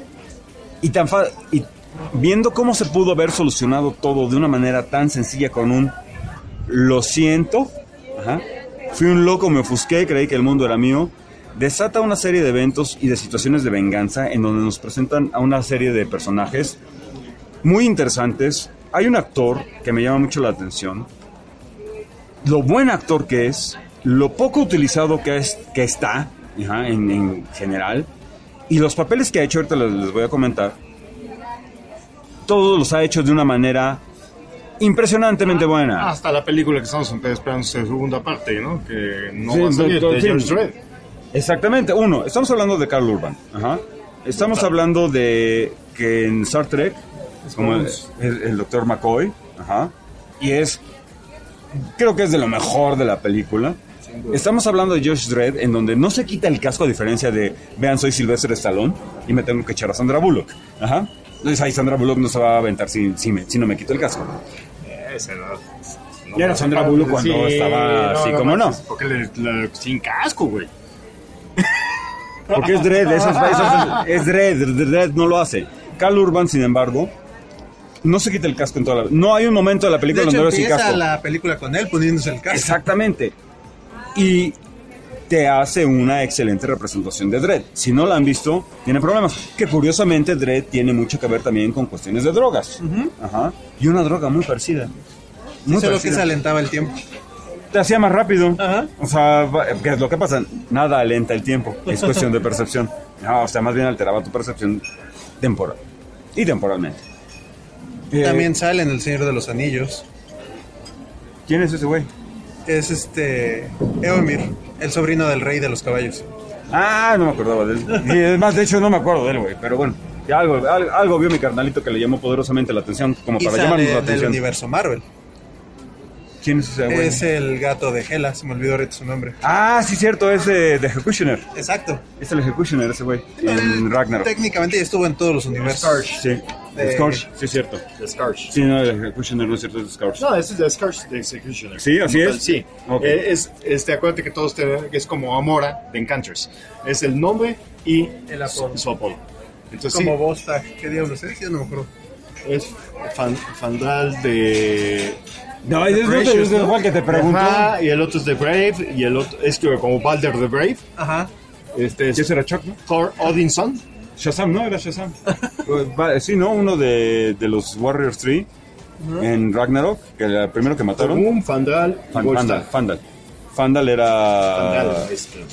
Y viendo cómo se pudo haber solucionado todo de una manera tan sencilla con un lo siento, ajá, fui un loco, me ofusqué, creí que el mundo era mío, desata una serie de eventos y de situaciones de venganza en donde nos presentan a una serie de personajes muy interesantes. Hay un actor que me llama mucho la atención, lo buen actor que es, lo poco utilizado que está, ajá, en general, y los papeles que ha hecho, ahorita les voy a comentar, todos los ha hecho de una manera impresionantemente buena. Hasta la película que estamos esperando su segunda parte, ¿no? Que no Sí, va a salir, de sí. George Dredd. Exactamente, estamos hablando de Karl Urban, ajá. Estamos hablando de que en Star Trek, como el Dr. McCoy, ajá, y creo que es de lo mejor de la película. Estamos hablando de Josh Dredd, en donde no se quita el casco, a diferencia de, vean, soy Sylvester Stallone y me tengo que echar a Sandra Bullock, ajá. Entonces ahí Sandra Bullock no se va a aventar si no me quito el casco. Y era Sandra Bullock cuando estaba así, como no. Porque sin casco, güey. Porque es Dredd, es Dredd no lo hace. Karl Urban, sin embargo, no se quita el casco en toda la... No hay un momento de la película De hecho, donde lo ve sin empieza casco. la película con él poniéndose el casco. Exactamente. Y te hace una excelente representación de Dredd. Si no la han visto, tiene problemas. Que curiosamente Dredd tiene mucho que ver también con cuestiones de drogas. Ajá. Y una droga muy parecida. Muy Solo que parecida. se alentaba el tiempo. Te hacía más rápido. Ajá. O sea, ¿qué es lo que pasa? Nada alenta el tiempo. Es cuestión de percepción. No, o sea, más bien alteraba tu percepción temporal. Y temporalmente. También sale en El Señor de los Anillos. ¿Quién es ese güey? Es Eomer, el sobrino del rey de los caballos. Ah, no me acordaba de él. Y además, de hecho, no me acuerdo de él, güey. Pero bueno, ya algo vio mi carnalito que le llamó poderosamente la atención, como Y para sale llamarnos la del atención. universo Marvel. ¿Quién es ese güey? Es el gato de Hela, se me olvidó ahorita su nombre. Ah, sí, cierto, es de Executioner. Exacto. Es el Executioner, ese güey, en Ragnarok. Técnicamente ya estuvo en todos los universos. Sí, Scourge, sí, es cierto. The Scourge. Sí, no, el Executioner no es cierto, es Scourge. No, ese es The Scourge de Executioner. Sí, así Como es. tal, sí. Ok. Acuérdate que todos es como Amora de Encounters. Es el nombre y El apodo. su apodo. Entonces, Como sí, Bosta, ¿qué diablos es? Yo no me acuerdo. es Fandral de... No, es el igual que te preguntó. Ajá, y el otro es The Brave, y el otro es que como Balder the Brave. Ajá. Este es ¿Qué será Chuck, no? Thor Odinson. Shazam, ¿no? Era Shazam. Sí, ¿no? Uno de los Warriors 3 en Ragnarok, que era el primero que mataron. Un Fandral y Volstagg. Fandal era... Fandral,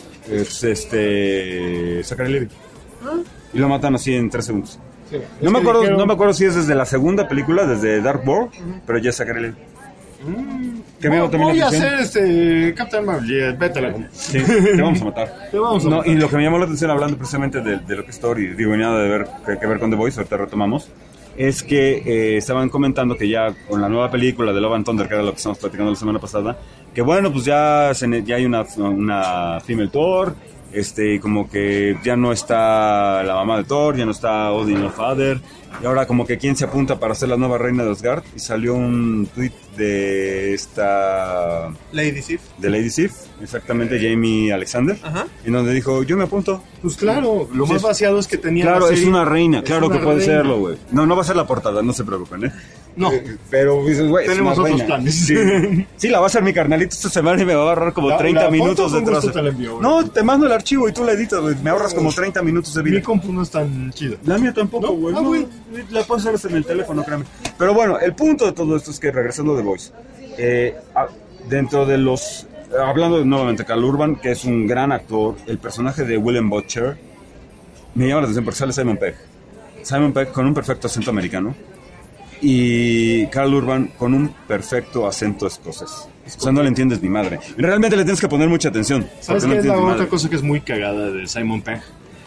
es Zachary Levi. Y lo matan así en 3 segundos. Sí. No me acuerdo si es desde la segunda película, desde Dark World, pero ya es Zachary Levi. Que veo también voy la a atención. hacer Captain Marvel, vete a la... Sí, te vamos a matar. Te vamos a No, matar. y lo que me llamó la atención hablando precisamente de lo que es Thor y digo, y nada de ver que ver con The Voice, ahorita retomamos, es que estaban comentando que ya con la nueva película de Love and Thunder, que era lo que estamos platicando la semana pasada, que bueno, pues ya hay una female Thor, como que ya no está la mamá de Thor, ya no está Odin el Father, y ahora como que quién se apunta para ser la nueva reina de Asgard, y salió un tweet de esta... Lady Sif. De Lady Sif, exactamente, Jamie Alexander, Ajá. en donde dijo, yo me apunto. Pues claro, lo Sí, más vaciado es que tenía Claro, la es serie. una reina, Es claro una que puede reina. serlo, güey. No va a ser la portada, no se preocupen, ¿eh? No, Pero dices, güey, es tenemos una otros reina. planes. Sí. Sí, la va a hacer mi carnalito esta semana y me va a ahorrar como La 30 foto minutos con de gusto trozo. te la envío, güey. No, te mando el archivo y tú la editas, güey. Me ahorras como 30 minutos de vida. Mi compu no es tan chida. La mía tampoco, ¿No? güey. Ah, No, güey. la puedo hacer en el teléfono, créeme. Pero bueno, el punto de todo esto es que, regresando a The Voice, dentro de los... Hablando nuevamente de Carl Urban, que es un gran actor, el personaje de William Butcher me llama la atención porque sale Simon Pegg. Simon Pegg con un perfecto acento americano y Carl Urban con un perfecto acento escocés. O sea, no le entiendes ni madre. Realmente le tienes que poner mucha atención. ¿Sabes porque no qué es la entiendes ni otra madre. cosa que es muy cagada de Simon Pegg?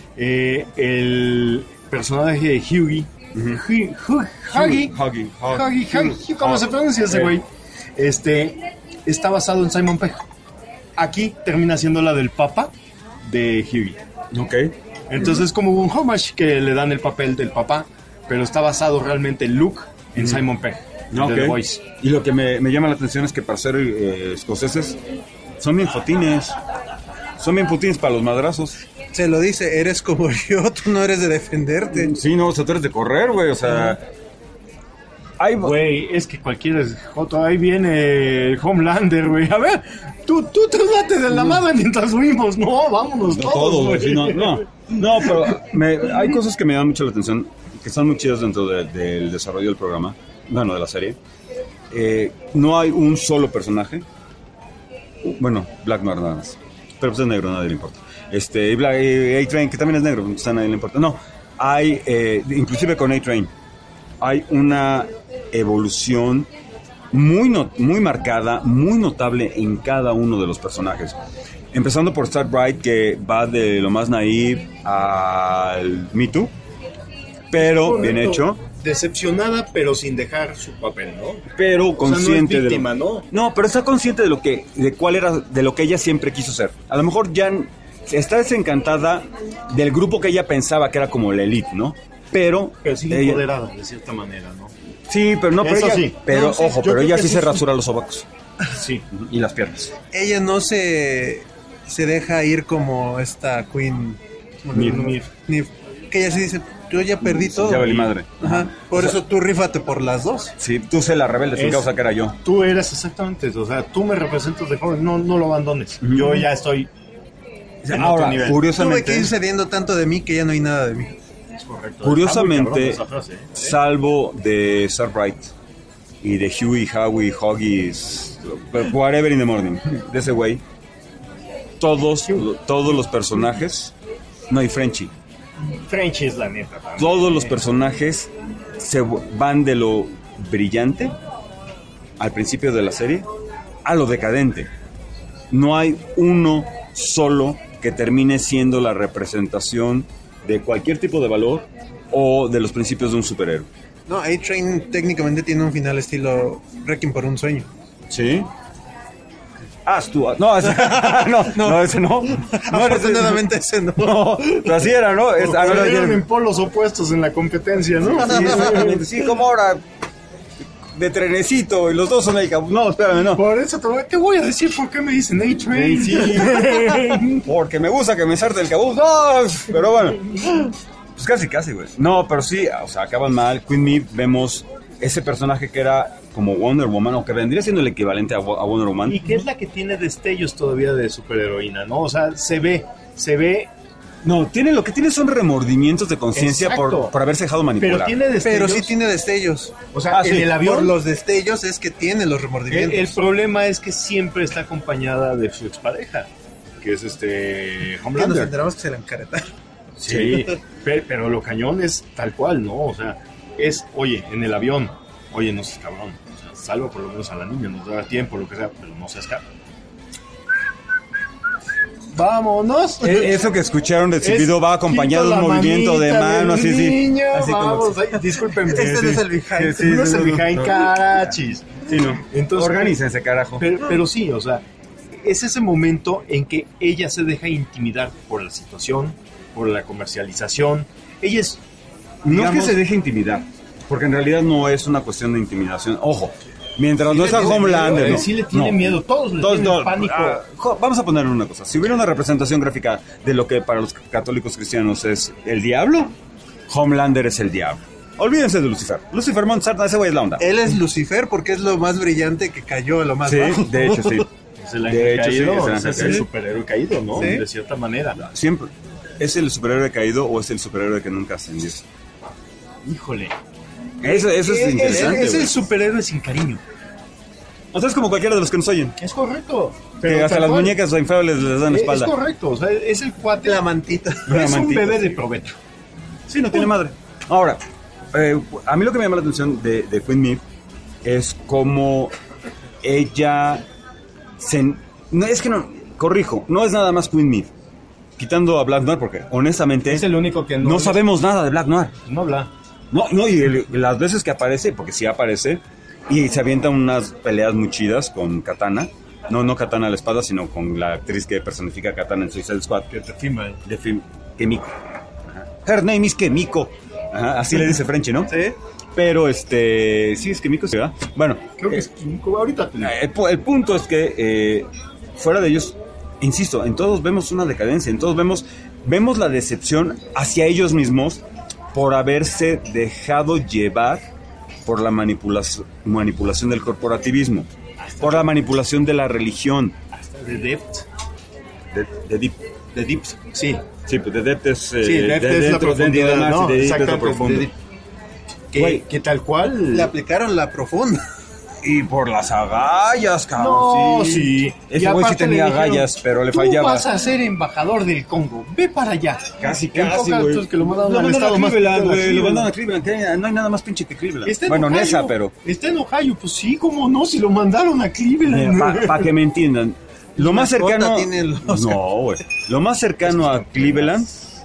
El personaje de Hughie. Huggy, ¿cómo se pronuncia ese güey? Está basado en Simon Pegg. Aquí termina siendo la del papá de Hughie. Ok. Entonces es como un homage que le dan el papel del papá, pero está basado realmente en Luke en Simon Pegg, de Ok. The Voice. Y lo que me llama la atención es que para ser escoceses son bien fotines. Son bien putines para los madrazos. Se lo dice, eres como yo, tú no eres de defenderte. Sí, no, o sea, tú eres de correr, güey. O sea... Ay, Güey, es que cualquiera es joto. Ahí viene el Homelander, güey. A ver, tú date de la madre mientras subimos. No, vámonos no todos, todos, güey. sí, no, pero hay cosas que me llaman mucho la atención, que son muy chidas dentro del desarrollo del programa, bueno, de la serie. No hay un solo personaje. Bueno, Black Noir nada más. Pero pues es negro, a nadie le importa. Y A-Train, que también es negro, pues a nadie le importa. No, hay, inclusive con A-Train, hay una evolución muy marcada, muy notable en cada uno de los personajes. Empezando por Starbright, que va de lo más naive al Me Too, pero bien hecho. Decepcionada, pero sin dejar su papel, ¿no? Pero consciente no es víctima, de ¿no? No, pero está consciente de cuál era, de lo que ella siempre quiso ser. A lo mejor ya está desencantada del grupo que ella pensaba que era como la elite, ¿no? Pero sigue ella- empoderada, de cierta manera, ¿no? Sí, pero no, pero Eso ella, sí. pero No, sí, ojo, yo pero creo ella que sí sí, se sí. rasura los sobacos Sí. y las piernas. Ella no se deja ir como esta Queen Nif, que ella sí dice, yo ya perdí todo. Ya valí madre. Ajá. Por eso tú rífate por las dos. Sí, tú sé la rebelde, sin Es- causa que era yo. Tú eres exactamente, o sea, tú me representas de joven, no lo abandones. Yo ya estoy en Ahora, otro nivel. Tuve que curiosamente, ir cediendo tanto de mí que ya no hay nada de mí. Es correcto. curiosamente, Está muy cabrón esa frase, ¿eh? salvo de Starbright y de Huey, Howie, Huggies, whatever in the morning, de ese güey, todos los personajes, no hay Frenchie. French es la neta. también. Todos los personajes se van de lo brillante al principio de la serie a lo decadente. No hay uno solo que termine siendo la representación de cualquier tipo de valor o de los principios de un superhéroe. No, A-Train técnicamente tiene un final estilo Requiem por un sueño. ¿Sí? Stuart. No, ese no. Ese no. Afortunadamente ese no. No, pero así era, ¿no? Eran en polos opuestos en la competencia, ¿no? Sí, exactamente. Sí, como ahora de trenecito y los dos son el cabuz. No, espérame, no. Por eso te voy a decir por qué me dicen A-Train. Sí, porque me gusta que me sarte el cabuz. No, pero bueno. Pues casi, güey. No, pero sí, o sea, acaban mal. Queen Maeve, vemos ese personaje que era como Wonder Woman, o que vendría siendo el equivalente a Wonder Woman. Y que es la que tiene destellos todavía de superheroína, ¿no? O sea, se ve. No, lo que tiene son remordimientos de conciencia por haberse dejado manipular. Pero tiene destellos. Pero sí tiene destellos. O sea, en el avión. Por los destellos es que tiene los remordimientos. El problema es que siempre está acompañada de su expareja, que es Homelander. Nos enteramos que se la encaretaron. Sí, pero lo cañón es tal cual, ¿no? O sea, oye, en el avión, oye, no seas cabrón, o sea, salva por lo menos a la niña, nos da tiempo, lo que sea, pero no seas cabrón. Vámonos. Eso que escucharon del silbido va acompañado de un movimiento de mano, así, niño, así vamos, como... Discúlpenme. Este no es el behind. Sí, no es el behind, carachis. Sí, no. Entonces, organícense, carajo. Pero sí, o sea, es ese momento en que ella se deja intimidar por la situación, por la comercialización. Ella es... No es que se deje intimidar, porque en realidad no es una cuestión de intimidación. Ojo, mientras no está Homelander... Sí le tiene miedo, todos le tienen pánico. Vamos a poner una cosa. Si hubiera una representación gráfica de lo que para los católicos cristianos es el diablo, Homelander es el diablo. Olvídense de Lucifer. Lucifer Monsarda, ese güey es la onda. Él es Lucifer porque es lo más brillante que cayó a lo más bajo. Sí, de hecho, sí. Es el ángel caído, es el superhéroe caído, ¿no? ¿Sí? De cierta manera. Siempre. ¿Es el superhéroe caído o es el superhéroe que nunca ascendió? Híjole. Eso es interesante. Es el superhéroe sin cariño. O sea, es como cualquiera de los que nos oyen. Es correcto. Pero que hasta las muñecas inflables les dan la espalda. Es correcto. O sea, es el cuate. La mantita. Es un bebé de provecho. Sí, no tiene madre. Ahora, a mí lo que me llama la atención de Queen Maeve es cómo ella no es nada más Queen Maeve. Quitando a Black Noir, porque honestamente es el único que no sabemos nada de Black Noir. No habla. No, y las veces que aparece, porque sí aparece, y se avientan unas peleas muy chidas con Katana. No Katana a la espada, sino con la actriz que personifica a Katana en Suicide Squad. Que es de female. Kimiko. Her name is Kimiko. Ajá, así le dice Frenchy, ¿no? Sí. Pero sí es Kimiko, ¿sí, verdad? Bueno. Creo que es Kimiko, ahorita. El punto es que fuera de ellos, insisto, en todos vemos una decadencia, en todos vemos la decepción hacia ellos mismos por haberse dejado llevar por la manipulación del corporativismo, por la manipulación de la religión. Hasta de Depth. De Deep. Sí. Sí, pues de Depth es... Depth es la profundidad, ¿no? Exactamente. Que tal cual... Le aplicaron la profunda. Y por las agallas, cabrón. No, sí. Ese güey sí tenía agallas, pero le fallaba. Tú vas a ser embajador del Congo. Ve para allá. Casi, güey. Que lo mandaron al estado más güey. Lo mandaron a Cleveland. No hay nada más pinche que Cleveland. Bueno, Nesa, pero... Está en Ohio. Pues sí, cómo no, si lo mandaron a Cleveland. Para que me entiendan. Lo más cercano... No, güey. Lo más cercano a Cleveland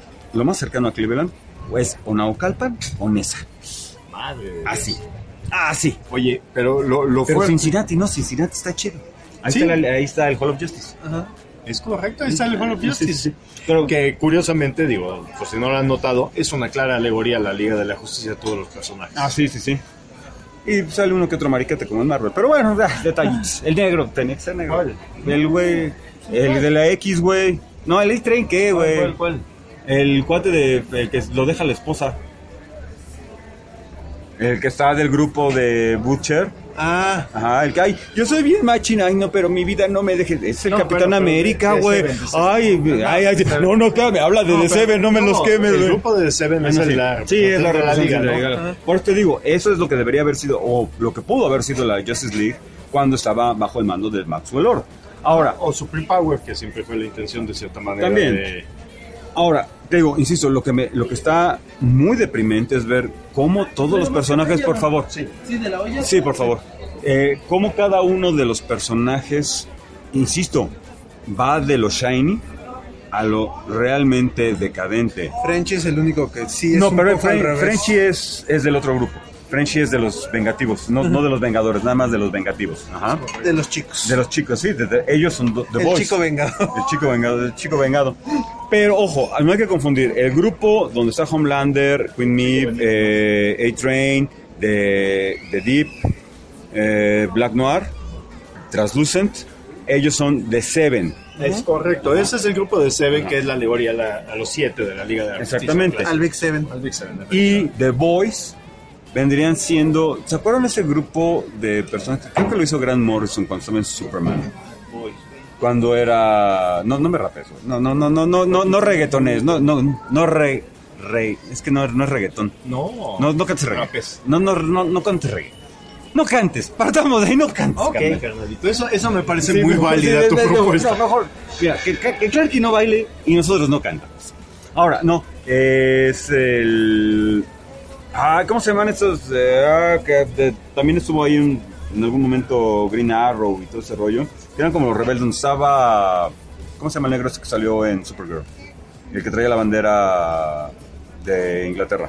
es o Naucalpan o Nesa. Madre. Así. Ah, sí. Oye, pero pero Cincinnati está chido. Ahí está el Hall of Justice. Ajá. Es correcto, ahí está el Hall of Justice. Sí. Pero que curiosamente, digo, pues si no lo han notado, es una clara alegoría a la Liga de la Justicia de todos los personajes. Ah, sí. Y sale uno que otro mariquete como en Marvel. Pero bueno, detallitos. El negro, tenía que ser negro. ¿Cuál? El güey, el de la X, güey. No, el A-Train, ¿qué, güey? ¿Cuál? El cuate el que lo deja la esposa. El que está del grupo de Butcher. Ah. Ajá, el que, ay, yo soy bien machina, ay, no, pero mi vida no me deje. Es el Capitán América, güey. Ay, no, claro, me habla de The Seven, no me los quemes, güey. El grupo de The Seven es es la liga, ¿no? Por eso te digo, eso es lo que debería haber sido, o lo que pudo haber sido la Justice League cuando estaba bajo el mando de Maxwell Lord. Ahora, o Supreme Power, que siempre fue la intención de cierta manera. También. Ahora, te digo, insisto, lo que está muy deprimente es ver cómo todos los personajes, por favor. Sí, de la olla. Sí, por favor. cómo cada uno de los personajes, insisto, va de lo shiny a lo realmente decadente. Frenchy es el único que sí es No, un pero poco al revés. Frenchy es del otro grupo. Frenchy es de los vengativos, no de los vengadores, nada más de los vengativos. Ajá. De los chicos. De los chicos, sí, ellos son The El Boys. chico vengado. El chico vengado. Pero ojo, no hay que confundir. El grupo donde está Homelander, Queen Maeve, A-Train, The Deep, Black Noir, Translucent, ellos son The Seven. Es correcto, ese es el grupo de Seven, que es la alegoría a los 7 de la Liga de la Justicia. Exactamente. Al Big Seven. Al Big Seven. Y The Boys vendrían siendo... ¿Se acuerdan de ese grupo de personas? Creo que lo hizo Grant Morrison cuando estaba en Superman. Cuando era... No me rapes. No reggaetones. Es que no es reggaetón. No cantes reggaetón. Rapes. No cantes reggaetón. No cantes. Partamos de ahí, no cantes. Ok, carnalito. Eso me parece muy válida tu propuesta. No, mejor. Mira, que Clarky no baile y nosotros no cantamos. Ahora, no. Es el... ¿cómo se llaman estos? También estuvo ahí en algún momento Green Arrow y todo ese rollo. Que eran como los rebeldes donde estaba... ¿Cómo se llama el negro ese que salió en Supergirl? El que traía la bandera de Inglaterra.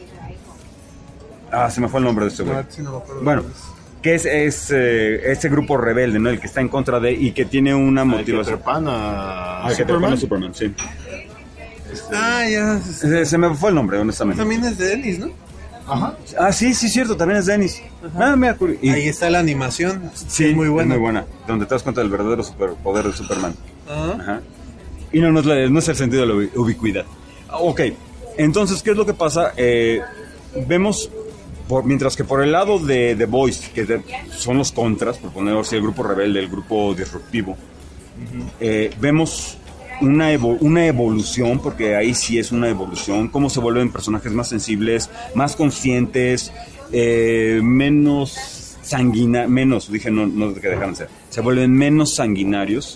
Se me fue el nombre de este güey. Bueno, que es ese grupo rebelde, ¿no? El que está en contra de... Y que tiene una motivación. Que trepan a que trepan a Superman, sí. Ya. Se me fue el nombre, honestamente. También es de Dennis, ¿no? Ajá. Sí, cierto, también es Dennis. Mira, ahí está la animación. Sí, es muy buena. Donde te das cuenta del verdadero superpoder de Superman. Ajá. Y no es el sentido de la ubicuidad. Ok, entonces, ¿qué es lo que pasa? Vemos, mientras que por el lado de The Boys, que son los contras, por ponerlo así, el grupo rebelde, el grupo disruptivo, vemos una evolución, porque ahí sí es una evolución, cómo se vuelven personajes más sensibles, más conscientes, menos sanguinarios, no que dejaron de ser, se vuelven menos sanguinarios,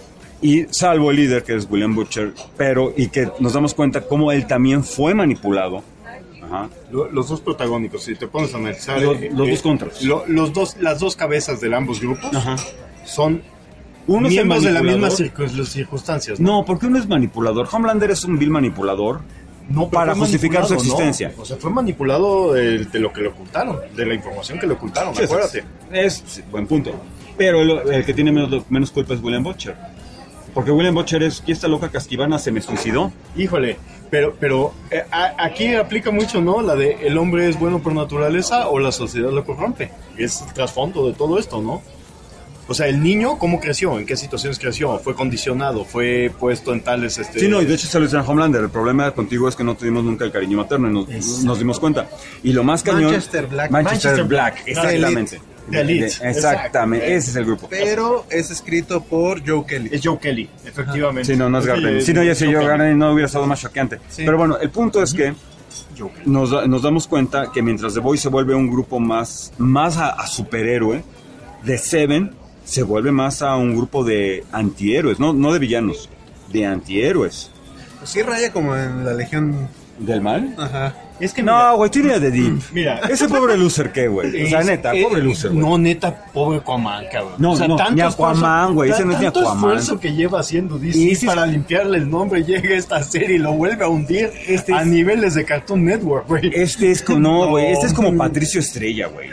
y salvo el líder, que es William Butcher, y que nos damos cuenta cómo él también fue manipulado. Ajá. Los dos protagónicos, si te pones a analizar, los dos contras, las dos cabezas de ambos grupos, ajá, son uno miembros de la misma circunstancias, ¿no? Porque uno es manipulador. Homelander es un vil manipulador para justificar su existencia. O sea, fue manipulado de lo que le ocultaron, de la información que le ocultaron, sí, acuérdate. Es buen punto. Pero el que tiene menos culpa es William Butcher. Porque William Butcher es, ¿quién está loca Casquivana? ¿Se me suicidó? Híjole, pero aquí aplica mucho, ¿no? La de el hombre es bueno por naturaleza o la sociedad lo corrompe. Es el trasfondo de todo esto, ¿no? O sea, el niño, ¿cómo creció? ¿En qué situaciones creció? ¿Fue condicionado? ¿Fue puesto en tales...? Sí, no, y de hecho se lo dice a Homelander. El problema contigo es que no tuvimos nunca el cariño materno y nos dimos cuenta. Y lo más cañón... Manchester Black, exactamente. The Elite. Exactamente, ese es el grupo. Pero es escrito por Joe Kelly. Es Joe Kelly, efectivamente. Sí, no es Garden. Si no, ya si Joe Garden no hubiera estado más choqueante. Sí. Pero bueno, el punto es que nos damos cuenta que mientras The Boys se vuelve un grupo más a superhéroe, The Seven se vuelve más a un grupo de antihéroes, no de villanos, de antihéroes. Pues sí raya como en la Legión del Mal. Ajá. Es que no, güey, tiene The Deep. Mira, ese pobre loser, ¿qué, güey? O sea, neta, pobre loser. No, neta, pobre Aquaman, cabrón. No, o sea, ni Aquaman, güey. Ese no es ni Aquaman. Tanto esfuerzo que lleva haciendo DC para limpiarle el nombre, llega esta serie y lo vuelve a hundir a niveles de Cartoon Network, güey. Este es como Patricio Estrella, güey.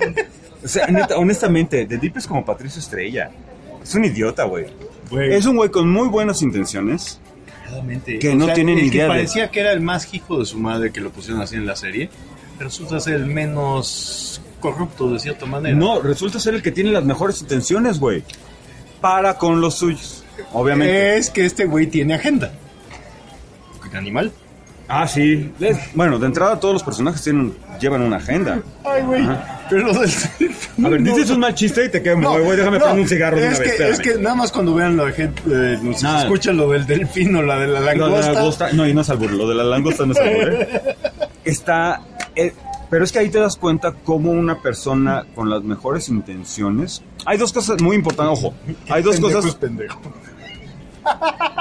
O sea, neta, honestamente, The Deep es como Patricio Estrella. Es un idiota, güey. Es un güey con muy buenas intenciones. Que no tiene ni idea de... Parecía que era el más hijo de su madre que lo pusieron así en la serie, pero resulta ser el menos corrupto de cierta manera. No, resulta ser el que tiene las mejores intenciones, güey. Para con los suyos, obviamente. Es que este güey tiene agenda. ¿Animal? Ah, sí. Bueno, de entrada todos los personajes llevan una agenda. Ay, güey. Pero a ver, dices un mal chiste y te quedo, güey, déjame poner un cigarro de una vez. Es que nada más cuando vean la gente, escuchan lo del delfín o la de la langosta. No, y no es albur, lo de la langosta no es albur, pero es que ahí te das cuenta cómo una persona con las mejores intenciones... Hay dos cosas muy importantes, ojo. Hay dos cosas... Pendejo.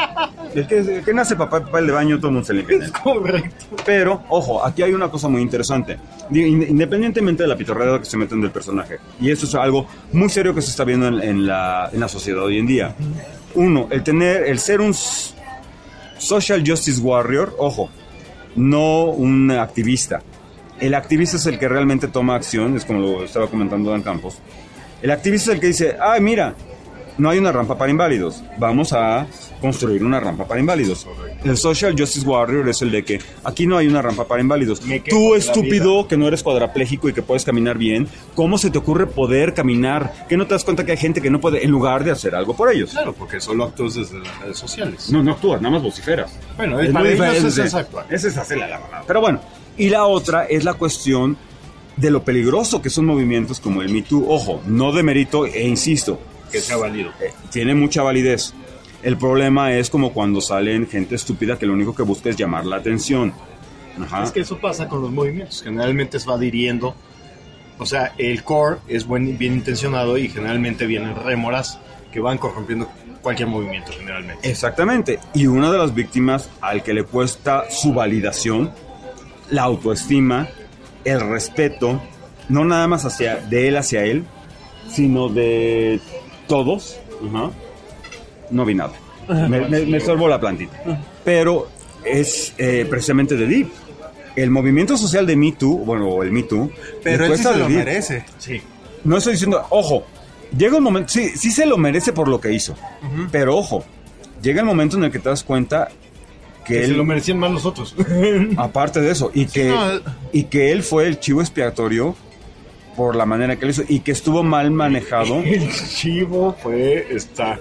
El que nace papel de baño, todo el mundo se limpia. Es correcto. Pero, ojo, aquí hay una cosa muy interesante. Independientemente de la pitorrera que se meten del personaje, y eso es algo muy serio que se está viendo en la sociedad hoy en día. Uno, el ser un social justice warrior, ojo, no un activista. El activista es el que realmente toma acción, es como lo estaba comentando Dan Campos. El activista es el que dice, ay, mira, no hay una rampa para inválidos, vamos a construir una rampa para inválidos. El social justice warrior es el de que aquí no hay una rampa para inválidos. Tú, estúpido, que no eres cuadrapléjico y que puedes caminar bien, ¿cómo se te ocurre poder caminar? ¿Que no te das cuenta que hay gente que no puede, en lugar de hacer algo por ellos? Claro, porque solo actúas desde las redes sociales. No actúas, nada más vociferas. Bueno, es para muy ellos diferente. es actuar. Esa es hacerla la verdad. Pero bueno, y la otra es la cuestión de lo peligroso que son movimientos como el Me Too. Ojo, no demerito e insisto, Que sea válido. tiene mucha validez. El problema es como cuando salen gente estúpida que lo único que busca es llamar la atención. Ajá. Es que eso pasa con los movimientos. Generalmente se va adhiriendo. O sea, el core es bien intencionado y generalmente vienen rémoras que van corrompiendo cualquier movimiento generalmente. Exactamente. Y una de las víctimas al que le cuesta su validación, la autoestima, el respeto, no nada más de él hacia él, sino de todos. Ajá. No vi nada. Me sorbó la plantita. Pero es precisamente de Deep. El movimiento social de Me Too, bueno, el Me Too, pero él sí se lo merece. Sí. No estoy diciendo, ojo, llega un momento, sí se lo merece por lo que hizo. Pero ojo, llega el momento en el que te das cuenta que él se lo merecían más los otros. Aparte de eso, y que él fue el chivo expiatorio por la manera que lo hizo y que estuvo mal manejado. El chivo fue estar.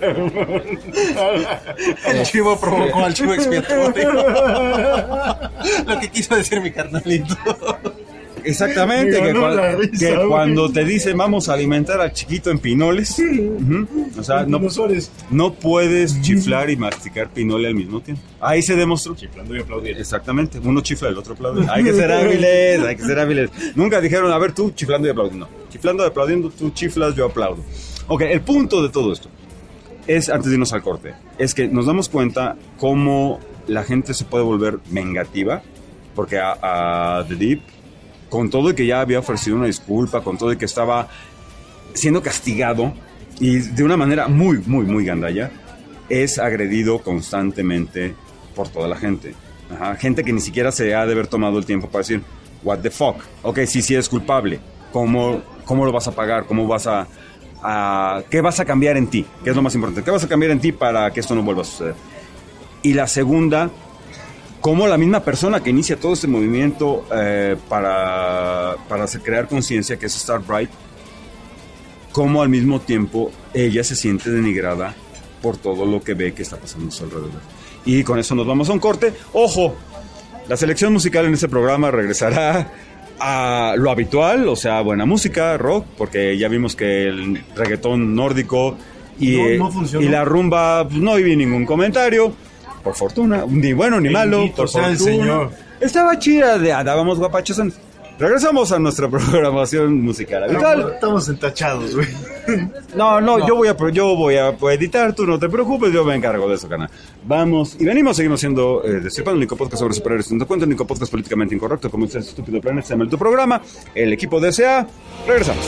El chivo provocó al chivo expiatorio. Lo que quiso decir mi carnalito. Exactamente, que cuando te dicen vamos a alimentar al chiquito en pinoles, o sea, no puedes chiflar y masticar pinole al mismo tiempo. Ahí se demostró. Chiflando y aplaudiendo. Exactamente, uno chifla, el otro aplaude. Hay que ser hábiles. Nunca dijeron, a ver, tú chiflando y aplaudiendo. No, chiflando y aplaudiendo, tú chiflas, yo aplaudo. Ok, el punto de todo esto es, antes de irnos al corte, es que nos damos cuenta cómo la gente se puede volver vengativa, porque a The Deep, con todo y que ya había ofrecido una disculpa, con todo y que estaba siendo castigado, y de una manera muy, muy, muy gandalla, es agredido constantemente por toda la gente. Ajá. Gente que ni siquiera se ha de haber tomado el tiempo para decir, what the fuck, ok, sí eres culpable, ¿cómo lo vas a pagar? ¿Cómo vas qué vas a cambiar en ti? ¿Qué es lo más importante? ¿Qué vas a cambiar en ti para que esto no vuelva a suceder? Y la segunda, como la misma persona que inicia todo este movimiento para crear conciencia, que es Starbright, como al mismo tiempo ella se siente denigrada por todo lo que ve que está pasando a su alrededor. Y con eso nos vamos a un corte. ¡Ojo! La selección musical en este programa regresará a lo habitual, o sea, buena música, rock, porque ya vimos que el reggaetón nórdico no funcionó. Y la rumba, no vi ningún comentario. Por fortuna, ni bueno ni malo, por sea fortuna. el Señor. Estaba chida, andábamos guapachos. Regresamos a nuestra programación musical habitual. Estamos entachados, güey. No. Yo voy a editar, tú no te preocupes, yo me encargo de eso, canal. Vamos, y seguimos siendo Destripando, el único podcast sobre superhéroes. No te cuento, el único podcast políticamente incorrecto, como este estúpido planeta, se llama tu programa, el equipo de SA. Regresamos.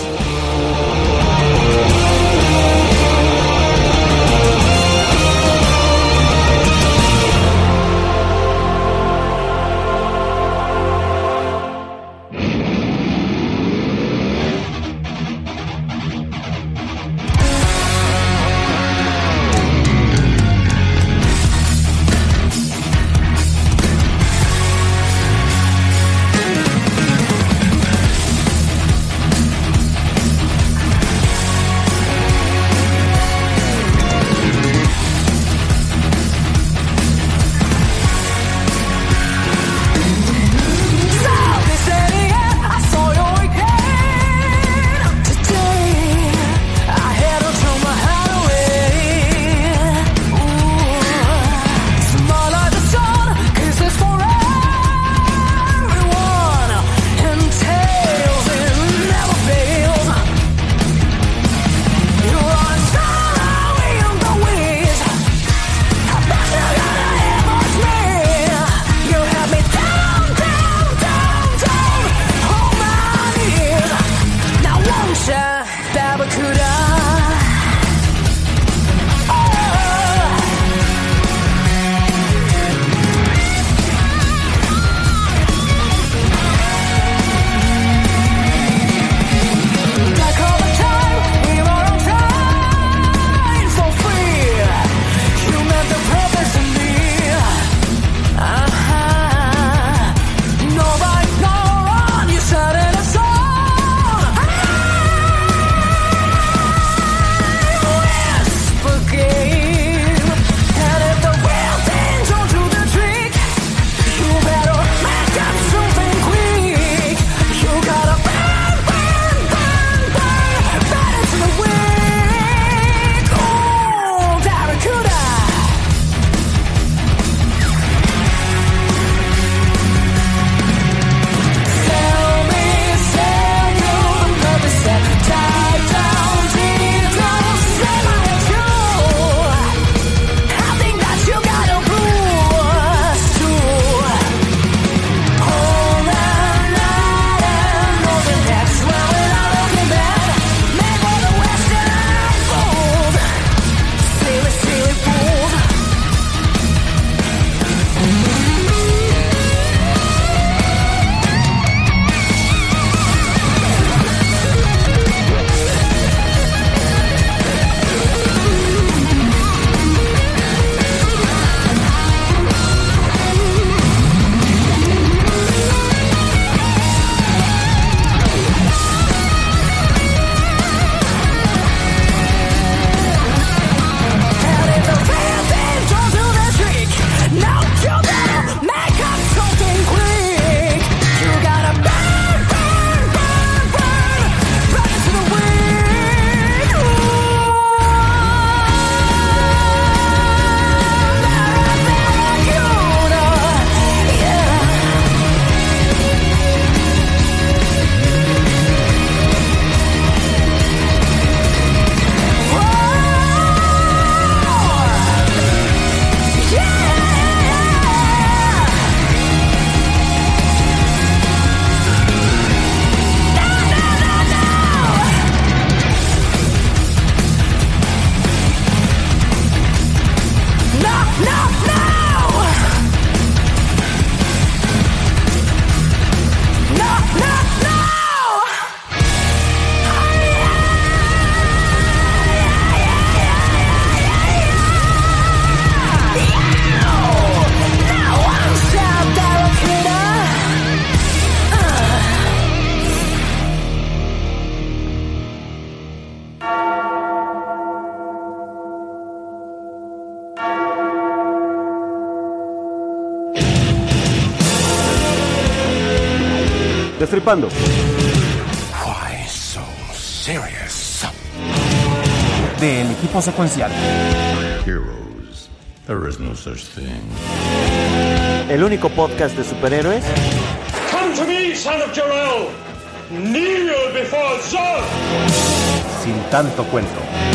Destripando. Why so serious? Del equipo secuencial. Heroes. There is no such thing. El único podcast de superhéroes Come to me, son of Jor-El! Kneel before Zod! sin tanto cuento.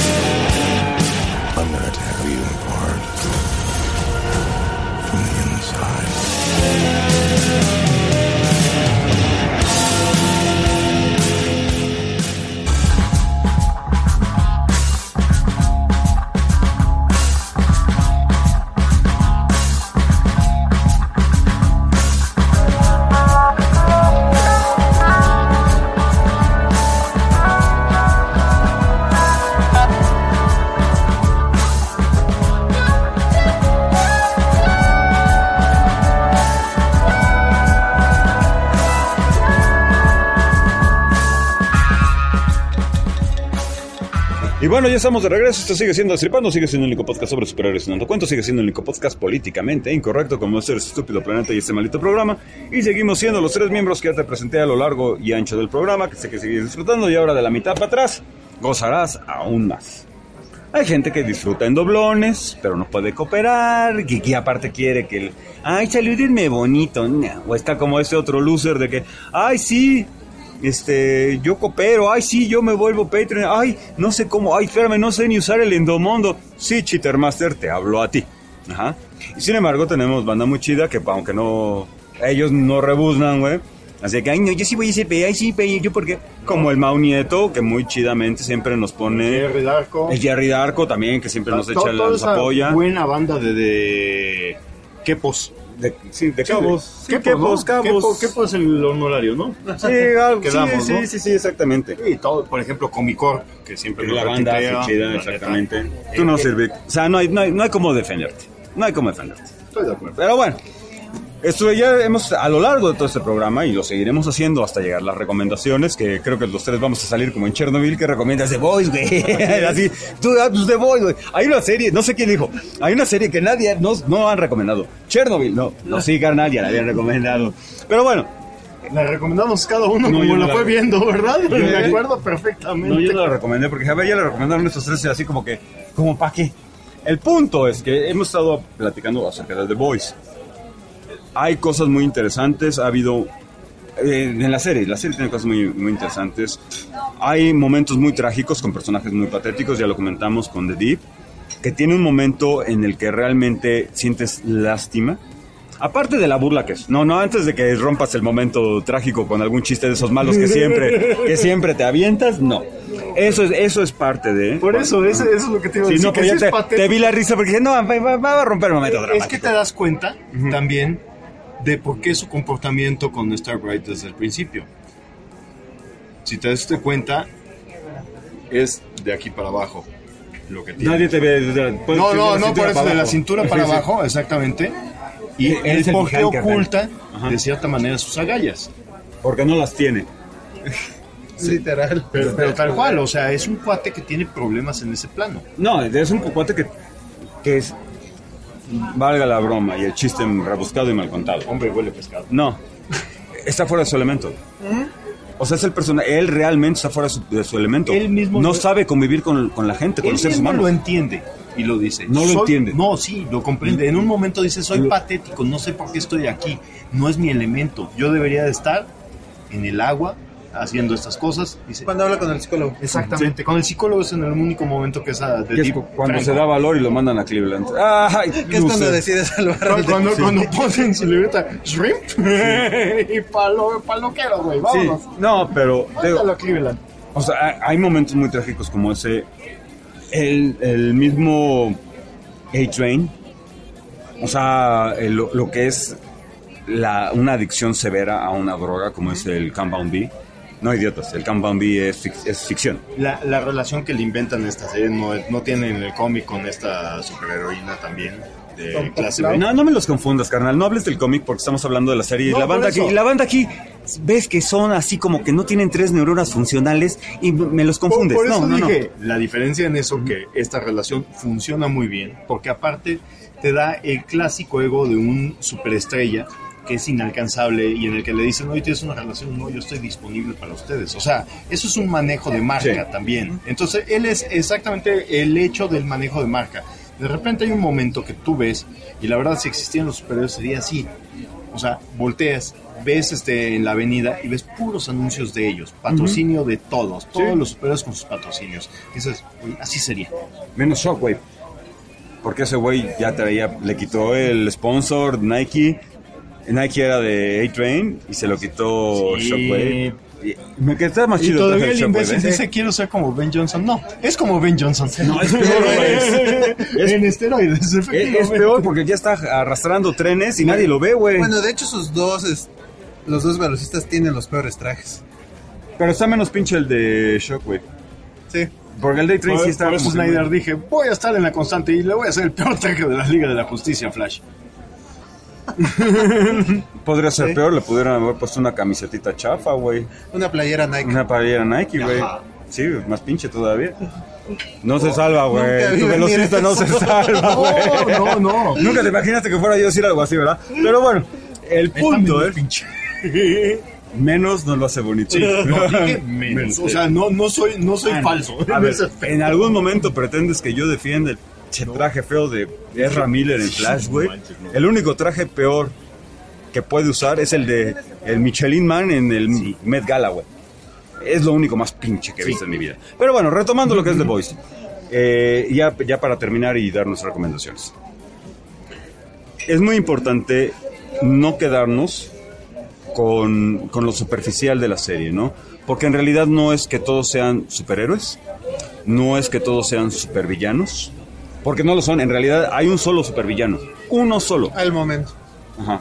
I'm gonna tear you apart from the inside. Y bueno, ya estamos de regreso. Esto sigue siendo Destripando, sigue siendo el único podcast sobre superhéroes sin tanto cuento, sigue siendo el único podcast políticamente incorrecto como este estúpido planeta y este maldito programa. Y seguimos siendo los 3 miembros que ya te presenté a lo largo y ancho del programa, que sé que sigues disfrutando, y ahora de la mitad para atrás gozarás aún más. Hay gente que disfruta en doblones, pero no puede cooperar, que aparte quiere que ay, salúdenme bonito, no. O está como ese otro loser de que, ay, sí, yo coopero, ay, sí, yo me vuelvo Patreon, ay, no sé cómo, ay, espérame, no sé ni usar el Endomondo. Sí, Cheater Master, te hablo a ti. Ajá. Y sin embargo tenemos banda muy chida que aunque no, ellos no rebuznan, güey. Así que, ay, no, yo sí voy a ese ay, sí, yo porque, como el Mau Nieto, que muy chidamente siempre nos pone... Jerry Darko. El Jerry Darko también, que siempre nos echa, nos apoya. Buena banda de Quepos. De Cabos. Sí, Quepos, ¿no? Quepos es el honorario, ¿no? Sí, algo, Quedamos, ¿no? sí, exactamente. Y todo, por ejemplo, Comicor, que siempre la banda hace chida, exactamente. Tú no sirves. O sea, no hay cómo defenderte. No hay cómo defenderte. Estoy de acuerdo. Pero bueno, esto ya hemos, a lo largo de todo este programa, y lo seguiremos haciendo hasta llegar a las recomendaciones, que creo que los 3 vamos a salir como en Chernobyl, que recomiendas The Boys, güey. Así, tú, pues The Boys, güey. Hay una serie, no sé quién dijo, hay una serie que nadie, no han recomendado. Chernobyl, no, sí, carnal, ya la habían recomendado. Pero bueno. La recomendamos cada uno como la fue viendo, ¿verdad? Me acuerdo perfectamente. No, yo no la recomendé, porque a ver, ya la recomendaron estos 3 así como que, como pa' qué. El punto es que hemos estado platicando acerca de The Boys. Hay cosas muy interesantes, ha habido en la serie tiene cosas muy, muy interesantes. Hay momentos muy trágicos con personajes muy patéticos, ya lo comentamos con The Deep, que tiene un momento en el que realmente sientes lástima. Aparte de la burla que es, no, antes de que rompas el momento trágico con algún chiste de esos malos que siempre te avientas, no. Eso es parte de... Por eso es lo que te iba a decir. Sí, no, que pues ya te vi la risa porque dije, no, va a romper el momento dramático. Es que te das cuenta también de por qué su comportamiento con Starbright desde el principio. Si te das cuenta, es de aquí para abajo lo que tiene. Nadie te ve... No, por eso de la cintura para abajo, exactamente. Y él porque oculta, de cierta manera, sus agallas. Porque no las tiene. Sí. Literal. Pero tal cual, o sea, es un cuate que tiene problemas en ese plano. No, es un cuate que es... Valga la broma y el chiste rebuscado y mal contado. Hombre, huele pescado. No, está fuera de su elemento. O sea, es el personaje, él realmente está fuera de su elemento. Él mismo no sabe convivir con la gente, con los seres humanos. Él lo entiende y lo dice. No lo entiende. No, sí, lo comprende. En un momento dice, soy patético, no sé por qué estoy aquí. No es mi elemento. Yo debería de estar en el agua haciendo estas cosas. Dice, cuando habla con el psicólogo. Exactamente. Sí. Con el psicólogo es en el único momento que es cuando Franco se da valor y lo mandan a Cleveland. Ay, ¿qué es cuando decide salvar? Cuando ponen su libreta shrimp y paloquero, güey. Vámonos. Sí, no, pero mándalo a Cleveland. O sea, hay momentos muy trágicos como ese. El mismo A-Train. O sea, lo que es una adicción severa a una droga como es el Compound B. No, idiotas, el Compound B es ficción. La relación que le inventan en esta serie no tiene en el cómic con esta superheroína también de clase B. No me los confundas, carnal. No hables del cómic porque estamos hablando de la serie. No, la banda aquí, ves que son así como que no tienen 3 neuronas funcionales y me los confundes. Por eso dije, la diferencia en eso que esta relación funciona muy bien, porque aparte te da el clásico ego de un superestrella que es inalcanzable y en el que le dicen, oye, tienes una relación, no, yo estoy disponible para ustedes. O sea, eso es un manejo de marca también. Entonces, él es exactamente el hecho del manejo de marca. De repente hay un momento que tú ves, y la verdad, si existían los superhéroes sería así. O sea, volteas, ves en la avenida y ves puros anuncios de ellos, patrocinio de todos los superhéroes con sus patrocinios. Y dices, oye, así sería. Menos Shockwave. Porque ese güey ya le quitó el sponsor Nike. Nike era de A-Train y se lo quitó Shockwave. Me quedé más chido. Y todavía el imbécil dice, quiero ser como Ben Johnson. No, es como Ben Johnson. No, es peor, güey. En esteroides. Es peor porque ya está arrastrando trenes y nadie lo ve, güey. Bueno, de hecho los dos velocistas tienen los peores trajes. Pero está menos pinche el de Shockwave. Sí. Porque el de A-Train sí está... Por eso Snyder dije, voy a estar en la constante y le voy a hacer el peor traje de la Liga de la Justicia, Flash. Podría ser peor, le pudieran haber puesto una camisetita chafa, güey. Una playera Nike. Una playera Nike, güey. Sí, más pinche todavía. No se salva, güey. Tu velocista no se salva, güey. No. Nunca te imaginaste que fuera yo a decir algo así, ¿verdad? Pero bueno, el punto es... pinche. Menos no lo hace bonito. Sí, no, dije menos. O sea, no soy falso. A ver, en algún momento pretendes que yo defienda el traje feo de Ezra Miller en Flash, güey. El único traje peor que puede usar es el de el Michelin Man en el Met Gala, güey. Es lo único más pinche que he visto en mi vida. Pero bueno, retomando lo que es The Boys. Ya para terminar y dar nuestras recomendaciones. Es muy importante no quedarnos con lo superficial de la serie, ¿no? Porque en realidad no es que todos sean superhéroes, no es que todos sean supervillanos, porque no lo son. En realidad hay un solo supervillano, uno solo. Al momento. Ajá.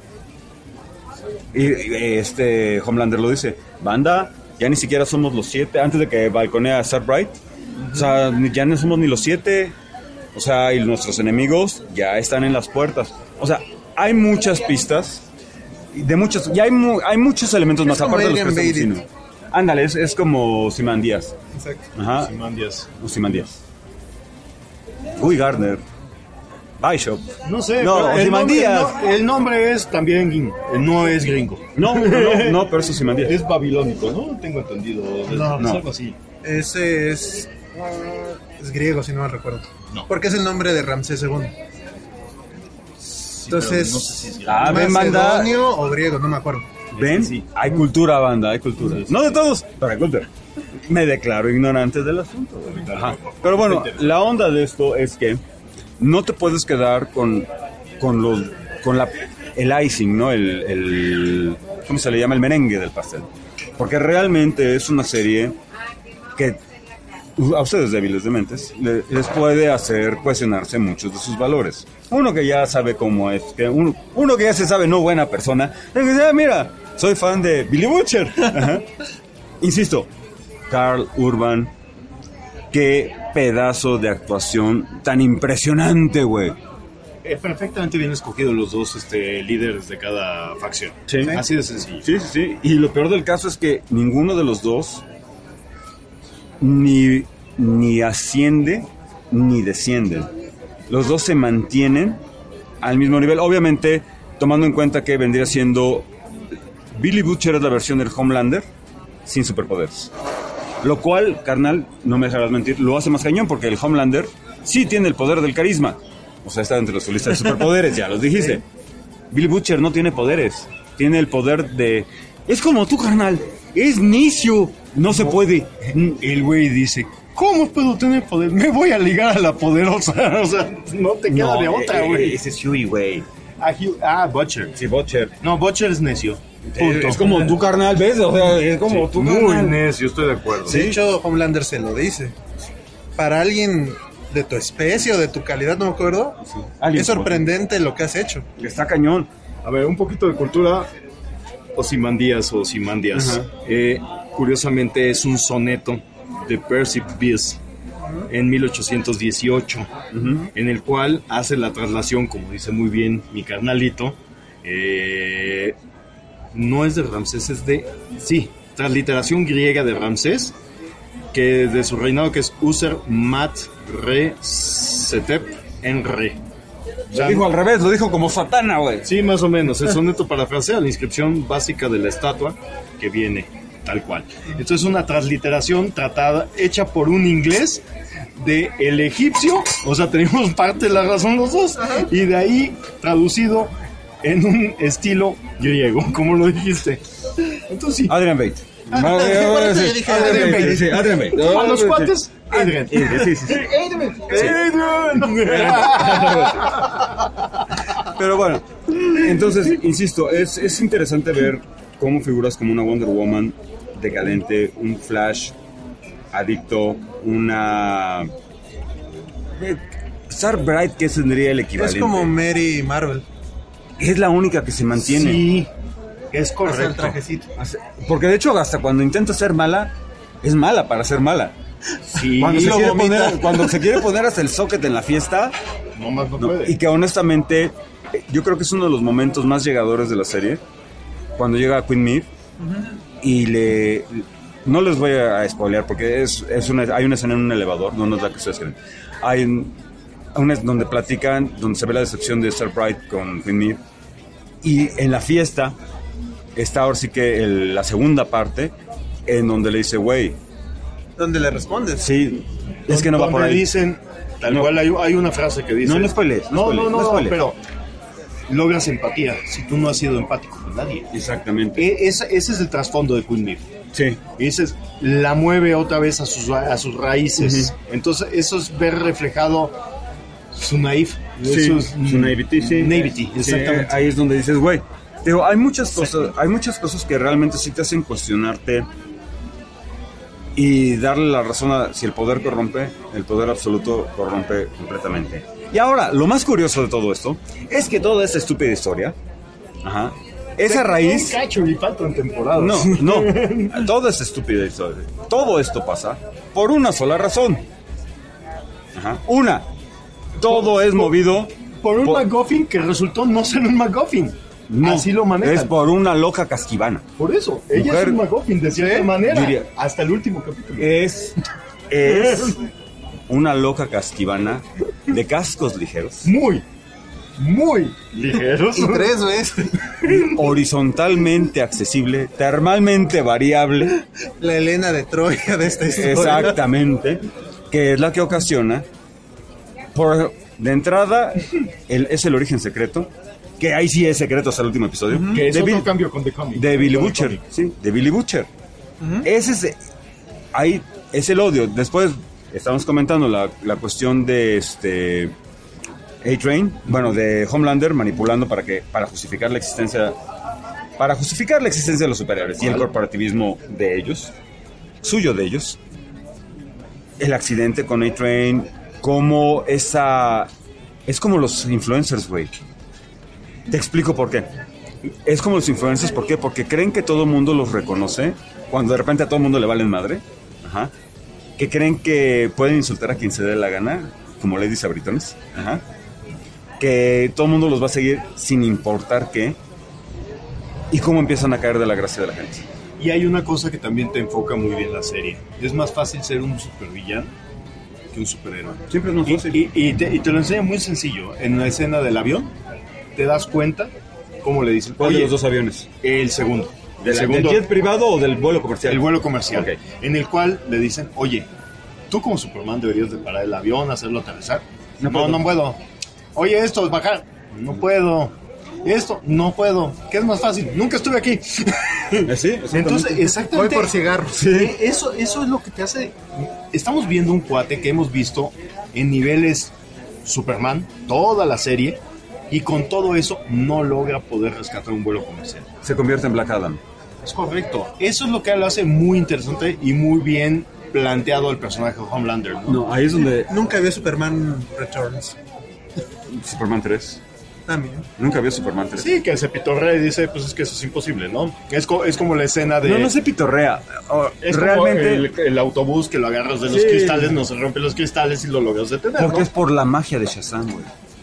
Y Homelander lo dice, banda, ya ni siquiera somos los 7, antes de que balconea a Starbright. O sea, ya no somos ni los 7. O sea, y nuestros enemigos ya están en las puertas. O sea, hay muchas pistas de muchos, y hay muchos elementos más aparte de los que estamos diciendo. Ándale, es como Ozymandias. Exacto. Ajá. Ozymandias. Guy Gardner. Bishop. No sé, no, Ozymandias. El nombre es también, no es gringo. No, pero es Ozymandias. Es babilónico, ¿no? Tengo entendido. No. Algo así. Ese es griego, si no me recuerdo. No. Porque es el nombre de Ramsés II. Entonces, no sé si es ven, banda. macedonio o griego, no me acuerdo. ¿Ven? Sí. Hay cultura, banda, hay cultura. Sí. No de todos, pero hay cultura. Me declaro ignorante del asunto. Ajá. Pero bueno, la onda de esto es que no te puedes quedar con el icing, ¿no? El ¿cómo se le llama? El merengue del pastel. Porque realmente es una serie que a ustedes débiles de mentes les puede hacer cuestionarse muchos de sus valores. Uno que ya sabe cómo es, uno que ya se sabe no buena persona, que dice, mira, soy fan de Billy Butcher. Ajá. Insisto, Karl Urban, qué pedazo de actuación tan impresionante, güey. Perfectamente bien escogidos los dos líderes de cada facción. Sí. Así de sencillo. Sí. Y lo peor del caso es que ninguno de los dos ni asciende ni desciende. Los dos se mantienen al mismo nivel. Obviamente, tomando en cuenta que vendría siendo Billy Butcher es la versión del Homelander sin superpoderes. Lo cual, carnal, no me dejarás mentir, lo hace más cañón porque el Homelander sí tiene el poder del carisma. O sea, está entre los listas de superpoderes, ya los dijiste. Billy Butcher no tiene poderes. Tiene el poder de... Es como tú, carnal. Es necio. No se puede. El güey dice, ¿cómo puedo tener poder? Me voy a ligar a la poderosa. O sea, no te queda de otra, güey. Ese es Huey, güey. Butcher. Sí, Butcher. No, Butcher es necio. Punto. Es como tu carnal, ¿ves? O sea, es como tu carnal. Muy necio, estoy de acuerdo. De hecho, Homelander se lo dice. Para alguien de tu especie o de tu calidad, no me acuerdo, es sorprendente lo que has hecho. Está cañón. A ver, un poquito de cultura. Ozymandias. Curiosamente es un soneto de Percy Bysshe en 1818, en el cual hace la traslación, como dice muy bien mi carnalito, no es de Ramsés, es de... Sí, transliteración griega de Ramsés, que de su reinado, que es User Mat Re Setep En Re. Lo dijo al revés, lo dijo como Satana, güey. Sí, más o menos. El soneto parafrasea la inscripción básica de la estatua que viene tal cual. Esto es una transliteración hecha por un inglés de el egipcio, o sea, tenemos parte de la razón los dos, y de ahí traducido en un estilo griego, como lo dijiste. Entonces sí. Adrian Bate. Por eso yo dije Adrian Bate. Sí, Adrian Bate. A los cuates, Adrian. Sí. Pero bueno, entonces, insisto, es interesante ver cómo figuras como una Wonder Woman decadente, un Flash adicto, una Starbright, que tendría el equivalente. Es como Mary Marvel. Es la única que se mantiene. Sí, es Hasta el correcto. trajecito. Porque de hecho, hasta cuando intenta ser mala, es mala para ser mala. Sí, Cuando se quiere poner hasta el socket en la fiesta, no más no puede. y que honestamente, yo creo que es uno de los momentos más llegadores de la serie, cuando llega Queen Maeve y no les voy a spoilear porque hay una escena en un elevador, no es la que ustedes creen. Hay una donde platican, donde se ve la decepción de Starbright con Queen Maeve, y en la fiesta está ahora sí que la segunda parte en donde le dice, güey, ¿Dónde le respondes? sí, es que no va por ahí. Dicen, tal cual hay una frase que dice... No spoilees, no spoilees. pero logras empatía si tú no has sido empático con nadie. Exactamente. Ese es el trasfondo de Queen Maeve. Sí. Ese la mueve otra vez a sus raíces. Entonces eso es ver reflejado su naif. Sí, su naivety, sí. Naivety, exactamente. Sí, ahí es donde dices, güey, digo, hay muchas cosas que realmente sí te hacen cuestionarte y darle la razón a si el poder corrompe, el poder absoluto corrompe completamente. Y ahora, lo más curioso de todo esto es que toda esta estúpida historia, esa raíz... Un cacho y faltan temporadas. No, toda esta estúpida historia, todo esto pasa por una sola razón. Todo es movido por un MacGuffin que resultó no ser un MacGuffin. No, así lo manejan. es por una loca casquivana. Por eso, ella es un MacGuffin de cierta manera. Diría, hasta el último capítulo. Es una loca casquivana de cascos ligeros. Muy ligeros. Y 3 veces. Horizontalmente accesible, termalmente variable. La Helena de Troya de esta historia. Exactamente. Que es la que ocasiona, de entrada, es el origen secreto. Que ahí sí es secreto hasta el último episodio. Que es otro cambio con The Comic. De Billy Butcher. Sí, de Billy Butcher. Ese es el odio. Después estamos comentando la cuestión de A-Train, bueno, de Homelander manipulando para justificar la existencia de los superhéroes y el corporativismo de ellos, suyo de ellos. El accidente con A-Train, como es como los influencers, güey. Te explico por qué. Es como los influencers, ¿por qué? Porque creen que todo el mundo los reconoce, cuando de repente a todo el mundo le valen madre. Que creen que pueden insultar a quien se dé la gana, como Lady Sabritones. Que todo el mundo los va a seguir sin importar qué. Y cómo empiezan a caer de la gracia de la gente. Y hay una cosa que también te enfoca muy bien la serie. Es más fácil ser un supervillano que un superhéroe. Siempre es más fácil. Y te lo enseña muy sencillo. En la escena del avión, te das cuenta cómo le dicen. ¿Cuál de los dos aviones? El segundo. ¿Del jet privado o del vuelo comercial? El vuelo comercial. Okay. En el cual le dicen, oye, tú como Superman deberías de parar el avión, hacerlo aterrizar. No puedo. Oye, esto es bajar. No puedo. Esto, no puedo. ¿Qué es más fácil? Nunca estuve aquí. Sí, entonces, exactamente. Voy por cigarros. Sí. Eso es lo que te hace. Estamos viendo un cuate que hemos visto en niveles Superman, toda la serie, y con todo eso no logra poder rescatar un vuelo comercial. Se convierte en Black Adam. Es correcto. Eso es lo que lo hace muy interesante y muy bien planteado el personaje de Homelander, ¿no? No, ahí es donde... Nunca vio Superman Returns. Superman 3. También. Nunca vio Superman 3. Sí, que se pitorrea y dice, pues es que eso es imposible, ¿no? Es como la escena de... No se pitorrea. Es realmente... como el autobús que lo agarras de los cristales, no se rompen los cristales y lo logras detener, porque ¿no? es por la magia de Shazam, güey.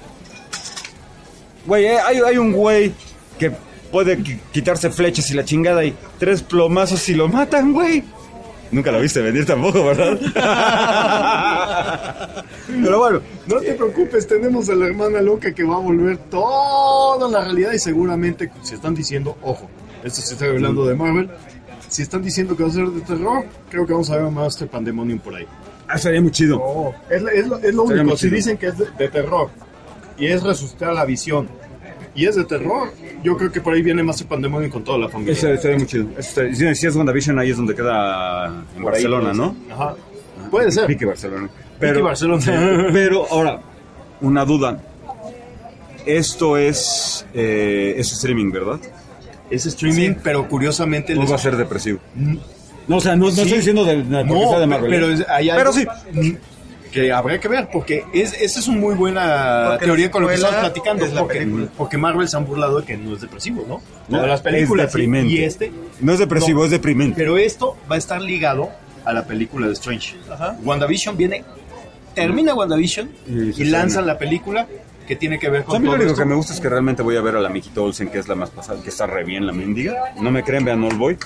Güey, hay un güey que puede quitarse flechas y la chingada y 3 plomazos y lo matan, güey. Nunca lo viste venir tampoco, ¿verdad? Pero bueno, No te preocupes, tenemos a la hermana loca que va a volver toda la realidad y seguramente si están diciendo, ojo, esto se está hablando de Marvel, si están diciendo que va a ser de terror, creo que vamos a ver más de Pandemonium por ahí. sería muy chido. Es lo Sería único, muy si chido. dicen que es de terror y es resucitar la visión y es de terror, yo creo que por ahí viene más de Pandemonium con toda la familia. Eso sería muy chido. Si es WandaVision, ahí es donde queda en Por ahí Barcelona, puede ¿no? ser. Ajá. Puede ser. Pique Barcelona. Pique Barcelona. Pero ahora, una duda. Esto es streaming, ¿verdad? Es streaming, pero curiosamente... No va a ser depresivo. No, o sea, no estoy diciendo de Marvel. pero hay algo sí. que habría que ver, porque esa es una muy buena Porque teoría la con lo que secuela estamos platicando, es la película. porque Marvel se han burlado de que no es depresivo, ¿no? No, De las películas es deprimente. y No es depresivo, no. es deprimente. Pero esto va a estar ligado a la película de Strange. Ajá. WandaVision termina WandaVision Y se y lanzan la película que tiene que ver A con mí lo todo único esto. que me gusta es que realmente voy a ver a la amiguita Olsen, que es la más pasada, que está re bien la mendiga. No me creen, vean Oldboy.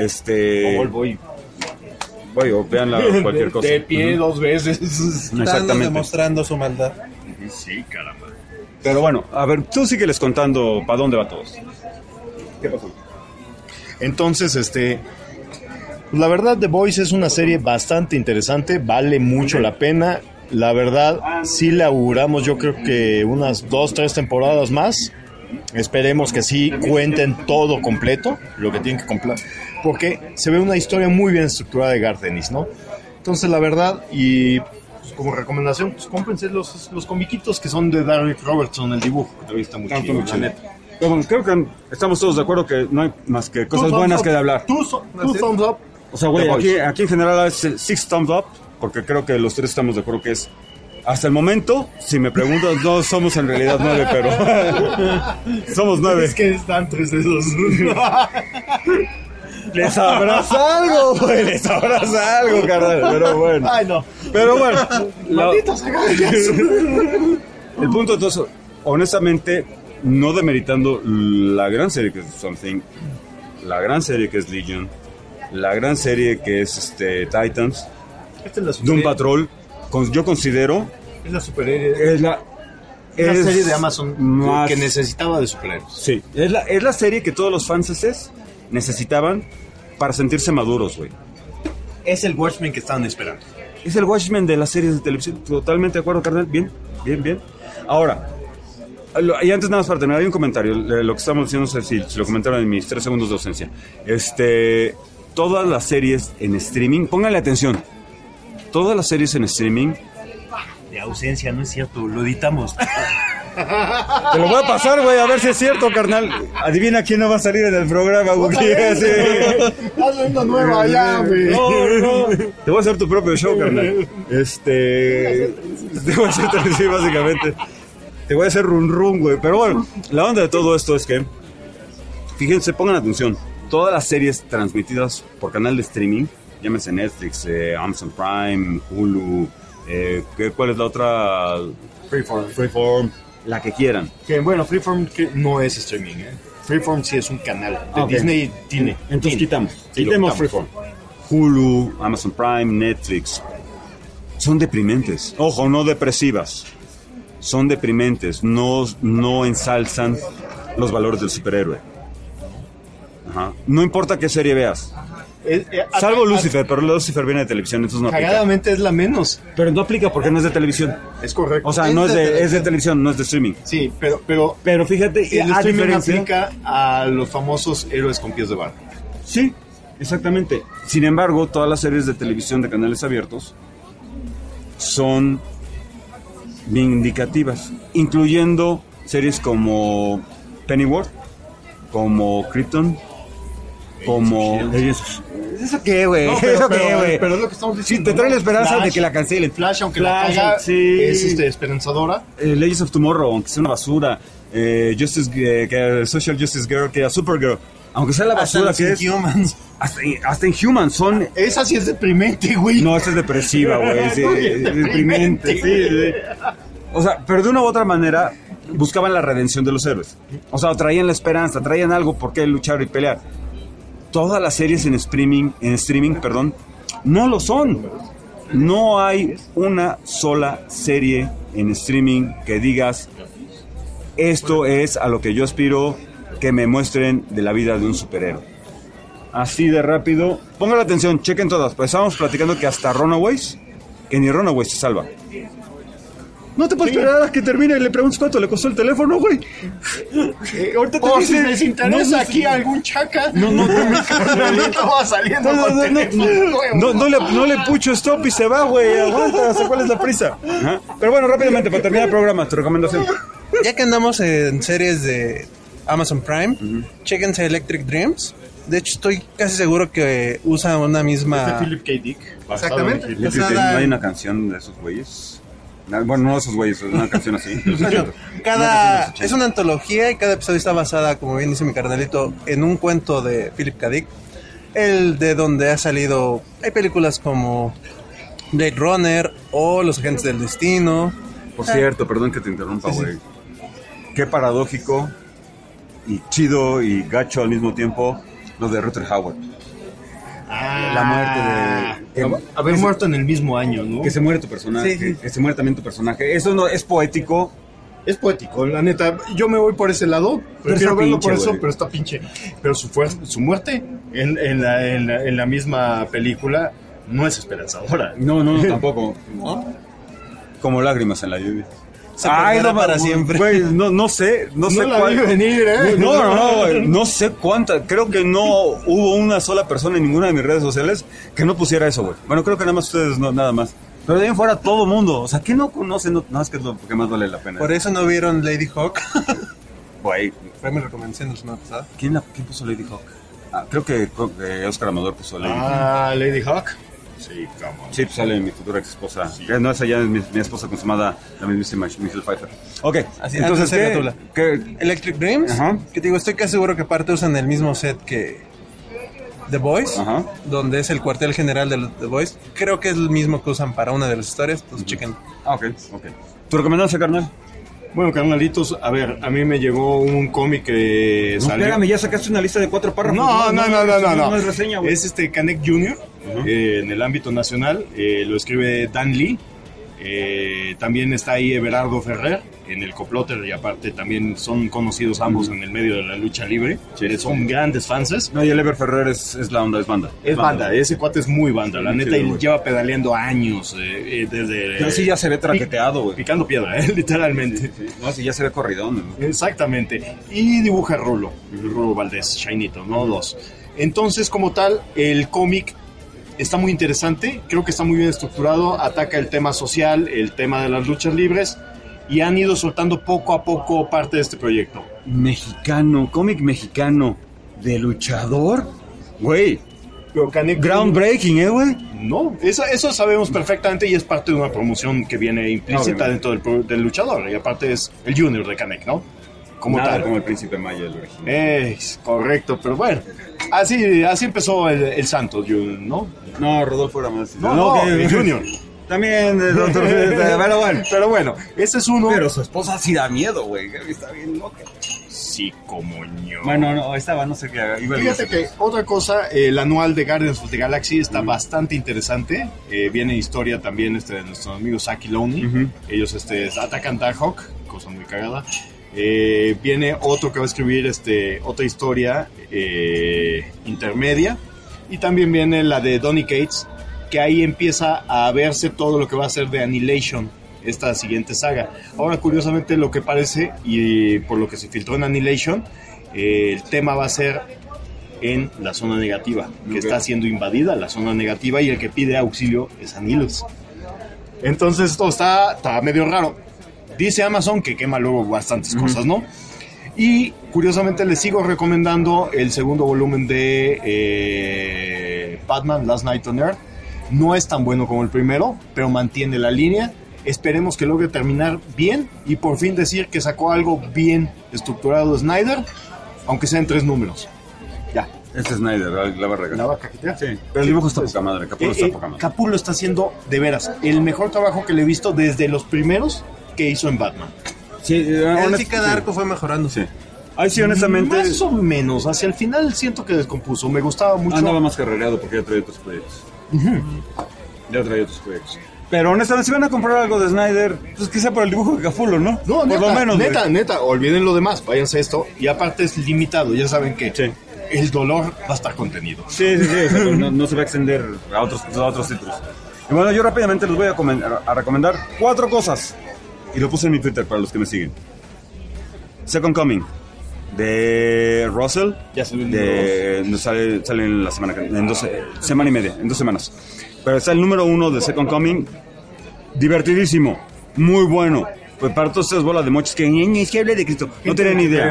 Voy o vean cualquier cosa. De pie Ujú. 2 veces. Exactamente. Demostrando su maldad. Sí, caramba. Pero bueno, a ver, tú sígueles contando para dónde va todo. ¿Qué pasó? Entonces, la verdad, The Boys es una serie bastante interesante, vale mucho la pena. La verdad, sí le auguramos, yo creo que unas 2-3 temporadas más. Esperemos que sí cuenten todo completo, lo que tienen que completar, porque se ve una historia muy bien estructurada de Garth Ennis, ¿no? Entonces, la verdad, y pues, como recomendación, pues cómprense los comiquitos que son de Derek Robertson, el dibujo, que también está muy Tanto chido, muy la chido. neta. Pero bueno, creo que estamos todos de acuerdo que no hay más que cosas Two buenas thumbs que de hablar. Two thumbs up. O sea, güey, The Boys. aquí en general es 6 thumbs up, porque creo que los tres estamos de acuerdo que es... Hasta el momento, si me preguntas, no somos en realidad 9, pero... somos 9. Es que están 3 de esos. Les sabrás algo, güey, les sabrás algo, carnal, pero bueno. Ay, no. Pero bueno, Malditos agallas. el punto entonces, honestamente, no demeritando la gran serie que es Something, la gran serie que es Legion, la gran serie que es Titans, Esta es la Doom Patrol, yo considero Es la superhéroe. es la serie de Amazon más, que necesitaba de superhéroes. sí, es la serie que todos los fans necesitaban para sentirse maduros, güey. Es el Watchmen que estaban esperando. Es el Watchmen de las series de televisión. Totalmente de acuerdo, carnal. Bien. Ahora, y antes nada más para terminar, hay un comentario. Lo que estamos diciendo, no sé si lo comentaron en mis 3 segundos de ausencia. Todas las series en streaming, pónganle atención. Todas las series en streaming. De ausencia, no es cierto, lo editamos. Te lo voy a pasar, güey, a ver si es cierto, carnal. Adivina quién no va a salir en el programa, güey. Hazle una nueva ya, güey. No. Te voy a hacer tu propio show, carnal. Te voy a hacer, sí, básicamente. Te voy a hacer run, güey. Pero bueno, la onda de todo esto es que, fíjense, pongan atención. Todas las series transmitidas por canal de streaming, llámense Netflix, Amazon Prime, Hulu, ¿cuál es la otra? Freeform, la que quieran. Que bueno, Freeform que no es streaming, ¿eh? Freeform sí es un canal de Ok. Disney. Tiene. Entonces quitamos Sí, lo Freeform. quitamos. Hulu, Amazon Prime, Netflix. Son deprimentes. Ojo, no depresivas. Son deprimentes. No ensalzan los valores del superhéroe. Ajá. No importa qué serie veas. Salvo Lucifer, pero Lucifer viene de televisión, entonces no aplica. Cagadamente es la menos. Pero no aplica porque no es de televisión. Es correcto. O sea, no es de televisión, no es de streaming. Sí, pero Pero fíjate, el a streaming diferencia... aplica a los famosos héroes con pies de barro. Sí, exactamente. Sin embargo, todas las series de televisión de canales abiertos son vindicativas, incluyendo series como Pennyworth, como Krypton, como... ¿Eso qué, güey? No, ¿Eso qué, güey? pero es lo que estamos Sí, diciendo. te trae la esperanza Flash, de que la cancelen. Flash, aunque Flash, la caga, sí. es esperanzadora. Legends of Tomorrow, aunque sea una basura. Social Justice Girl, que era Supergirl. Aunque sea la basura Hasta que los es... Inhumans. Hasta Inhumans son... Esa sí es deprimente, güey. No, esa es depresiva, güey. Sí, es deprimente. Sí. O sea, pero de una u otra manera buscaban la redención de los héroes. O sea, traían la esperanza, traían algo por qué luchar y pelear. Todas las series en streaming, no lo son. No hay una sola serie en streaming que digas, esto es a lo que yo aspiro que me muestren de la vida de un superhéroe. Así de rápido. Pongan atención, chequen todas. Pues estábamos platicando que hasta Runaways, que ni Runaways se salva. No te puedes esperar a que termine y le preguntes cuánto le costó el teléfono, güey. Ahorita te dicen, si les interesa aquí algún chaca. No va saliendo no le pucho stop y se va, güey. Aguanta, ¿cuál es la prisa? Ajá. Pero bueno, rápidamente, para terminar el programa, tu recomendación. Ya que andamos en series de Amazon Prime, chéquense Electric Dreams. De hecho, estoy casi seguro que usa una misma... Es de Philip K. Dick. Exactamente. ¿No hay una canción de esos güeyes? Bueno, no de esos güeyes, es una canción así. Bueno, es una antología y cada episodio está basada, como bien dice mi carnalito, en un cuento de Philip K. Dick. El de donde ha salido... Hay películas como Blade Runner o Los Agentes del Destino. Por cierto, perdón que te interrumpa, güey. Sí. Qué paradójico y chido y gacho al mismo tiempo lo de Rutger Hauer. La muerte de... Haber muerto en el mismo año, ¿no? Que se muere tu personaje, sí. Que se muere también tu personaje. Eso no es poético. Es poético, la neta. Yo me voy por ese lado. Prefiero verlo por eso, pero está pinche. Pero su muerte en la misma película no es esperanzadora. No, tampoco. ¿No? Como lágrimas en la lluvia. Se perderá para siempre. Güey, no sé la vi venir, ¿eh? No sé cuánta. Creo que no hubo una sola persona en ninguna de mis redes sociales que no pusiera eso, güey. Bueno, creo que nada más ustedes, nada más. Pero de ahí en fuera todo mundo. O sea, ¿qué no conocen? No, es que es lo que más vale la pena. Por eso no vieron Lady Hawk. Güey. Fue mi recomendación la semana pasada. ¿Quién puso Lady Hawk? Creo que Oscar Amador puso Lady Hawk. Lady Hawk. Sí, cómo. Sí, pues sale mi futura ex esposa. Sí. No, esa ya es mi esposa consumada, la mismísima Michelle Pfeiffer. Ok, así, entonces, ¿qué? Electric Dreams. Ajá. Que te digo, estoy casi seguro que aparte usan el mismo set que The Boys, donde es el cuartel general de The Boys. Creo que es el mismo que usan para una de las historias, pues chequen. Ok. ¿Tu recomendación, carnal? Bueno, carnalitos, a ver, a mí me llegó un cómic que salió... Espérame, ya sacaste una lista de 4 párrafos. No. Es reseña, güey. Es Canek Jr., en el ámbito nacional, lo escribe Dan Lee. También está ahí Everardo Ferrer en el Coplotter, y aparte también son conocidos ambos en el medio de la lucha libre. Sí, son grandes fanses. No, y el Ever Ferrer es la onda, es banda. Es banda, ese cuate es muy banda, la neta, y lleva pedaleando años desde... Pero sí ya se ve traqueteado, güey. Picando piedra, literalmente. Sí. No, sí ya se ve corridón, ¿no? Exactamente. Y dibuja Rulo Valdés, Shinito, ¿no? 2. Entonces, como tal, el cómic está muy interesante, creo que está muy bien estructurado, ataca el tema social, el tema de las luchas libres, y han ido soltando poco a poco parte de este proyecto. Cómic mexicano de luchador, güey. Groundbreaking, güey. No, eso sabemos perfectamente y es parte de una promoción que viene implícita dentro del luchador, y aparte es el Junior de Canek, ¿no? Como tal, como el Príncipe Maya, el original. Es correcto, pero bueno, así empezó el Santos, ¿no? No, Rodolfo era más. No, el Junior. También, pero bueno, ese es uno. Pero su esposa sí da miedo, güey. Está bien loca. Sí, como ño. Bueno, no sé qué haga. Fíjate que otra cosa, el anual de Guardians of the Galaxy está bastante interesante. Viene historia también de nuestros amigos Zack y Loney. Ellos atacan Darkhawk, cosa muy cagada. Viene otro que va a escribir otra historia intermedia, y también viene la de Donny Cates, que ahí empieza a verse todo lo que va a ser de Annihilation, esta siguiente saga. Ahora, curiosamente, lo que parece, y por lo que se filtró en Annihilation, el tema va a ser en la zona negativa, que está siendo invadida la zona negativa, y el que pide auxilio es Annihilus. Entonces esto está medio raro. Dice Amazon que quema luego bastantes cosas, ¿no? Y curiosamente les sigo recomendando el segundo volumen de Batman Last Night on Earth. No es tan bueno como el primero, pero mantiene la línea. Esperemos que logre terminar bien y por fin decir que sacó algo bien estructurado de Snyder, aunque sea en 3 números. Ya. Este Snyder, la va a regalar. ¿La va a cajetear? Sí, pero el dibujo está poca madre. Capullo está poca madre. Capullo está haciendo, de veras, el mejor trabajo que le he visto desde los primeros que hizo en Batman. Sí, cada arco fue mejorando. Sí. Ay, sí, honestamente. Más o menos. Hacia el final siento que descompuso. Me gustaba mucho. Andaba más carrereado porque ya traía otros proyectos. Ya traía otros proyectos. Pero honestamente, si van a comprar algo de Snyder, pues que sea por el dibujo de Capullo, ¿no? No, por neta, lo menos. neta, olviden lo demás, váyanse a esto. Y aparte es limitado, ya saben que el dolor va a estar contenido. Sí, o sea, no se va a extender a otros títulos. Y bueno, yo rápidamente les voy a recomendar 4 cosas. Y lo puse en mi Twitter para los que me siguen. Second Coming, de Russell. Ya salió el sale en la semana y media, en 2 semanas. Pero está el número 1 de Second Coming. Divertidísimo, muy bueno. Pues para todos ustedes bolas de mochos que hable de Cristo, no tienen ni idea.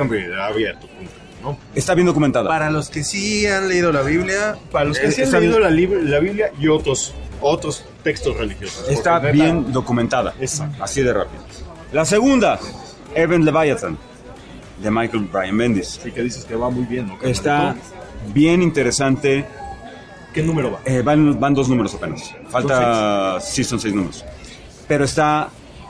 ¿no? Está bien documentada. Para los que sí han leído la Biblia, Para los que sí han leído la Biblia y otros textos religiosos. Está bien documentada. Exacto. Así de rápido. La segunda, Event Leviathan, de Michael Brian Bendis. Sí, que dices que va muy bien, ¿no? Está bien interesante. ¿Qué número va? Van 2 números apenas. Falta, sí, son 6 números. Pero está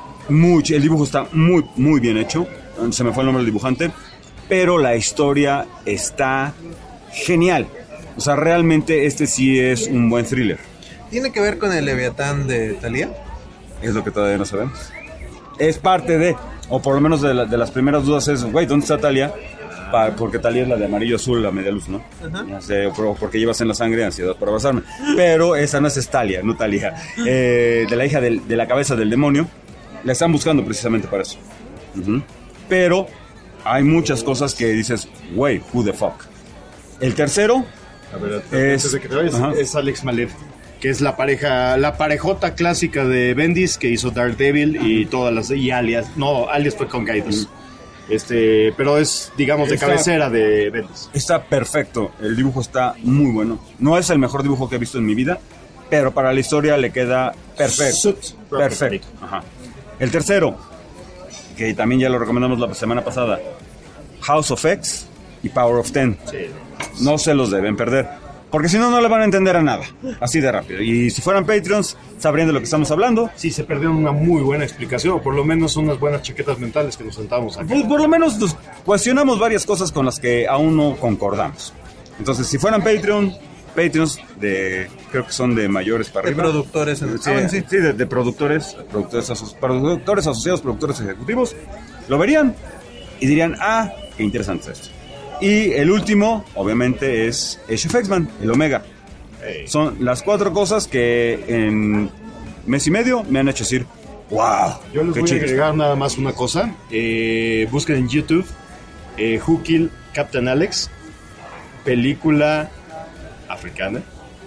el dibujo está muy, muy bien hecho. Se me fue el nombre del dibujante. Pero la historia está genial. O sea, realmente este sí es un buen thriller. ¿tiene que ver con el Leviatán de Thalía? Es lo que todavía no sabemos. Es parte de, o por lo menos de las primeras dudas es, güey, ¿dónde está Thalía? Porque Thalía es la de amarillo azul, la media luz, ¿no? Ya sé, porque llevas en la sangre ansiedad por abrazarme. Pero esa no es Thalia, no Thalía. De la hija de la cabeza del demonio. La están buscando precisamente para eso. Pero hay muchas cosas que dices, güey, who the fuck. El tercero antes de que te vayas, es Alex Malev, que es la parejota clásica de Bendis, que hizo Daredevil y todas las, y Alias. No, Alias fue con Guidance. Pero es, digamos, de cabecera de Bendis. Está perfecto, el dibujo está muy bueno. No es el mejor dibujo que he visto en mi vida, pero para la historia le queda perfecto. Perfecto. Ajá. El tercero, que también ya lo recomendamos la semana pasada, House of X y Power of Ten. Sí. No se los deben perder, porque si no, no le van a entender a nada, así de rápido. Y si fueran Patreons, sabrían de lo que estamos hablando. Sí, se perdieron una muy buena explicación, o por lo menos unas buenas chaquetas mentales que nos sentamos aquí. Por lo menos nos cuestionamos varias cosas con las que aún no concordamos. Entonces, si fueran Patreons creo que son de mayores para arriba. De productores. Sí, de productores asociados, productores ejecutivos, lo verían y dirían, qué interesante es esto. Y el último, obviamente, es Age of X-Men, el Omega. Son las 4 cosas que en mes y medio me han hecho decir, wow. Yo les voy a agregar nada más una cosa. Busquen en YouTube Who Killed Captain Alex, película africana.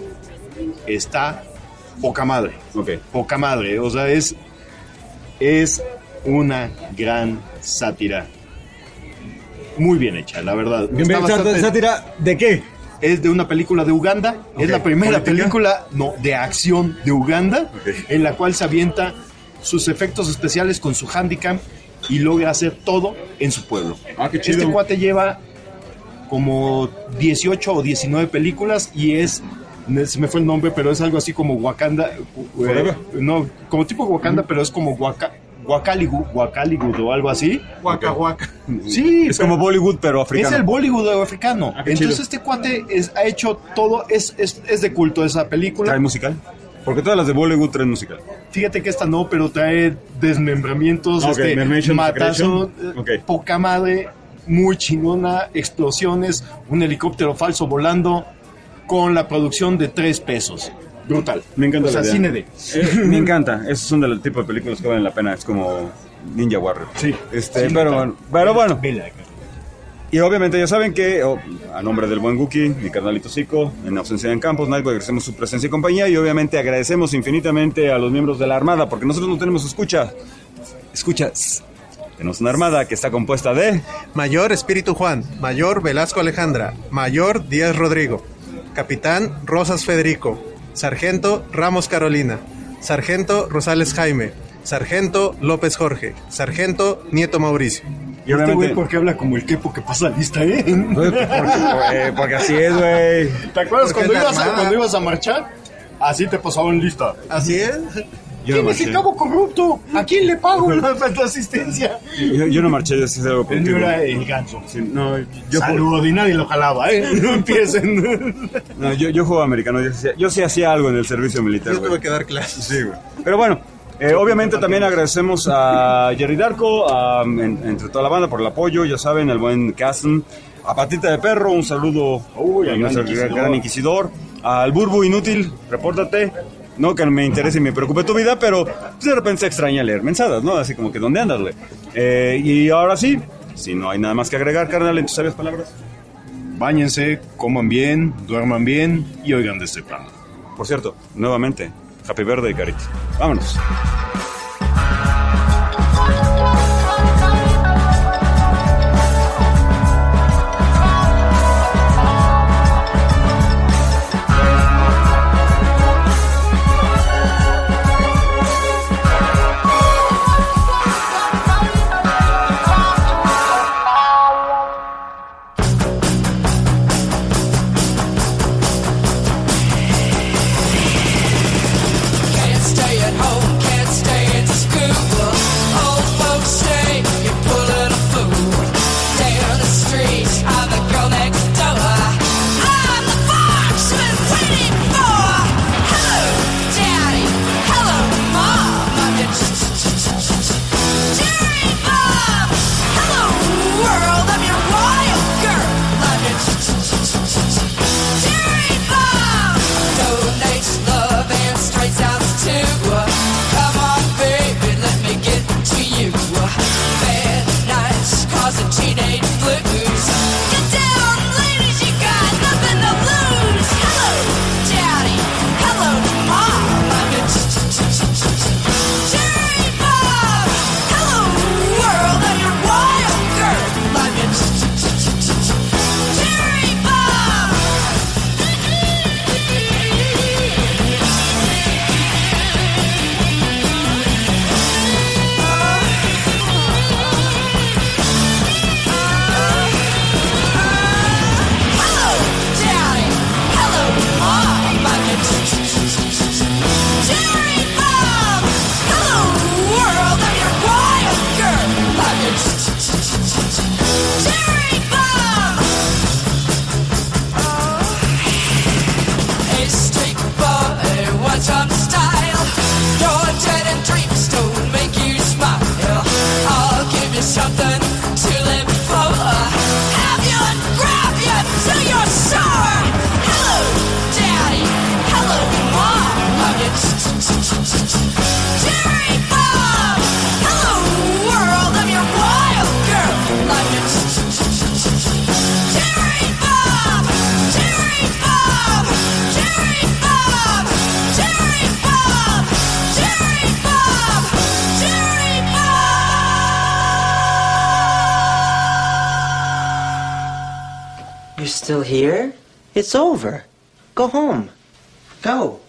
Está poca madre. Poca madre. O sea, es una gran sátira. Muy bien hecha, la verdad. ¿Sátira de qué? Es de una película de Uganda. Es la primera película de acción de Uganda, en la cual se avienta sus efectos especiales con su handicap y logra hacer todo en su pueblo. Qué chido. Este cuate lleva como 18 o 19 películas y se me fue el nombre, pero es algo así como Wakanda. No, como tipo Wakanda, pero es como Wakaligud o algo así. Waka Waka. Sí, es como Bollywood, pero africano. Es el Bollywood africano. Entonces chido. este cuate ha hecho todo, es de culto esa película. ¿Trae musical? Porque todas las de Bollywood traen musical. Fíjate que esta no, pero trae desmembramientos, matazo, poca madre, muy chingona, explosiones, un helicóptero falso volando con la producción de 3 pesos. Brutal. Me encanta la idea. Cine de. Me encanta. Esos son del tipo de películas que valen la pena. Es como Ninja Warrior. Sí. Pero bueno. Y obviamente ya saben que, a nombre del buen Guki, mi carnalito Zico, en ausencia en Campos, Nightway, agradecemos su presencia y compañía. Y obviamente agradecemos infinitamente a los miembros de la Armada, porque nosotros no tenemos escuchas. Tenemos una armada que está compuesta de Mayor Espíritu Juan, Mayor Velasco Alejandra, Mayor Díaz Rodrigo, Capitán Rosas Federico, Sargento Ramos Carolina, Sargento Rosales Jaime, Sargento López Jorge, Sargento Nieto Mauricio. Y obviamente, güey, ¿por qué habla como el quepo que pasa lista, Porque así es, güey. ¿Te acuerdas cuando ibas a marchar? Así te pasaban lista. Así es. ¿Quién no es el marché. cabo corrupto? ¿A quién le pago la asistencia? Yo no marché, yo sí sé algo El mío contigo. era el ganso. Sí, no, yo Saludos y nadie lo jalaba, ¿eh? No empiecen. No, yo juego americano, yo sí hacía algo en el servicio militar, Yo güey. tuve que dar clases. Sí, güey. Pero bueno, obviamente también agradecemos a Jerry Darko, entre toda la banda, por el apoyo, ya saben, al buen Caston, a Patita de Perro, un saludo Uy, a al nuestro gran inquisidor, al Burbu Inútil, repórtate. No que me interese y me preocupe tu vida, pero pues, de repente se extraña leer mensadas, ¿no? Así como que, ¿dónde andas, güey? Y ahora sí, si no hay nada más que agregar, carnal, en tus sabias palabras. Báñense, coman bien, duerman bien y oigan de este plan. Por cierto, nuevamente, Happy Birthday, Carita. Vámonos. Can't stay at home, can't stay in school. Old folks say you're pulling a fool. Down the street, I'm the girl next door. I'm the fox you've been waiting for. Hello, Daddy. Hello, Mom. I'm your Jerry Bob. Hello, world. I'm your wild girl. I'm your Jerry Bob. Donate love and straight sounds too. Come on, baby, let me get to you. Bad nights causing teenage blues. Get down, ladies, you got nothing to lose. Hello, Daddy. Hello, Mom. I'm your Jerry Bob. Hello, world. I'm your wild girl. I'm your Jerry Bob. Hello, Daddy. Hello, Mom. I'm your Jerry Bob. Hello, world. I'm your wild girl. I'm your Jerry Bob. Hey, street boy, what's up style? Your dead and dreams don't make you smile. I'll give you something to live for. Have you and grab you till you're sore. Hello, Daddy. Hello, Mom. I'm your Jerry Bob. Hello, world. I'm your wild girl. I'm your Jerry Bob. Jerry Bob. Jerry Bob. Jerry Bob. Jerry Bob. Jerry Bob. You're still here? It's over. Go home. Go.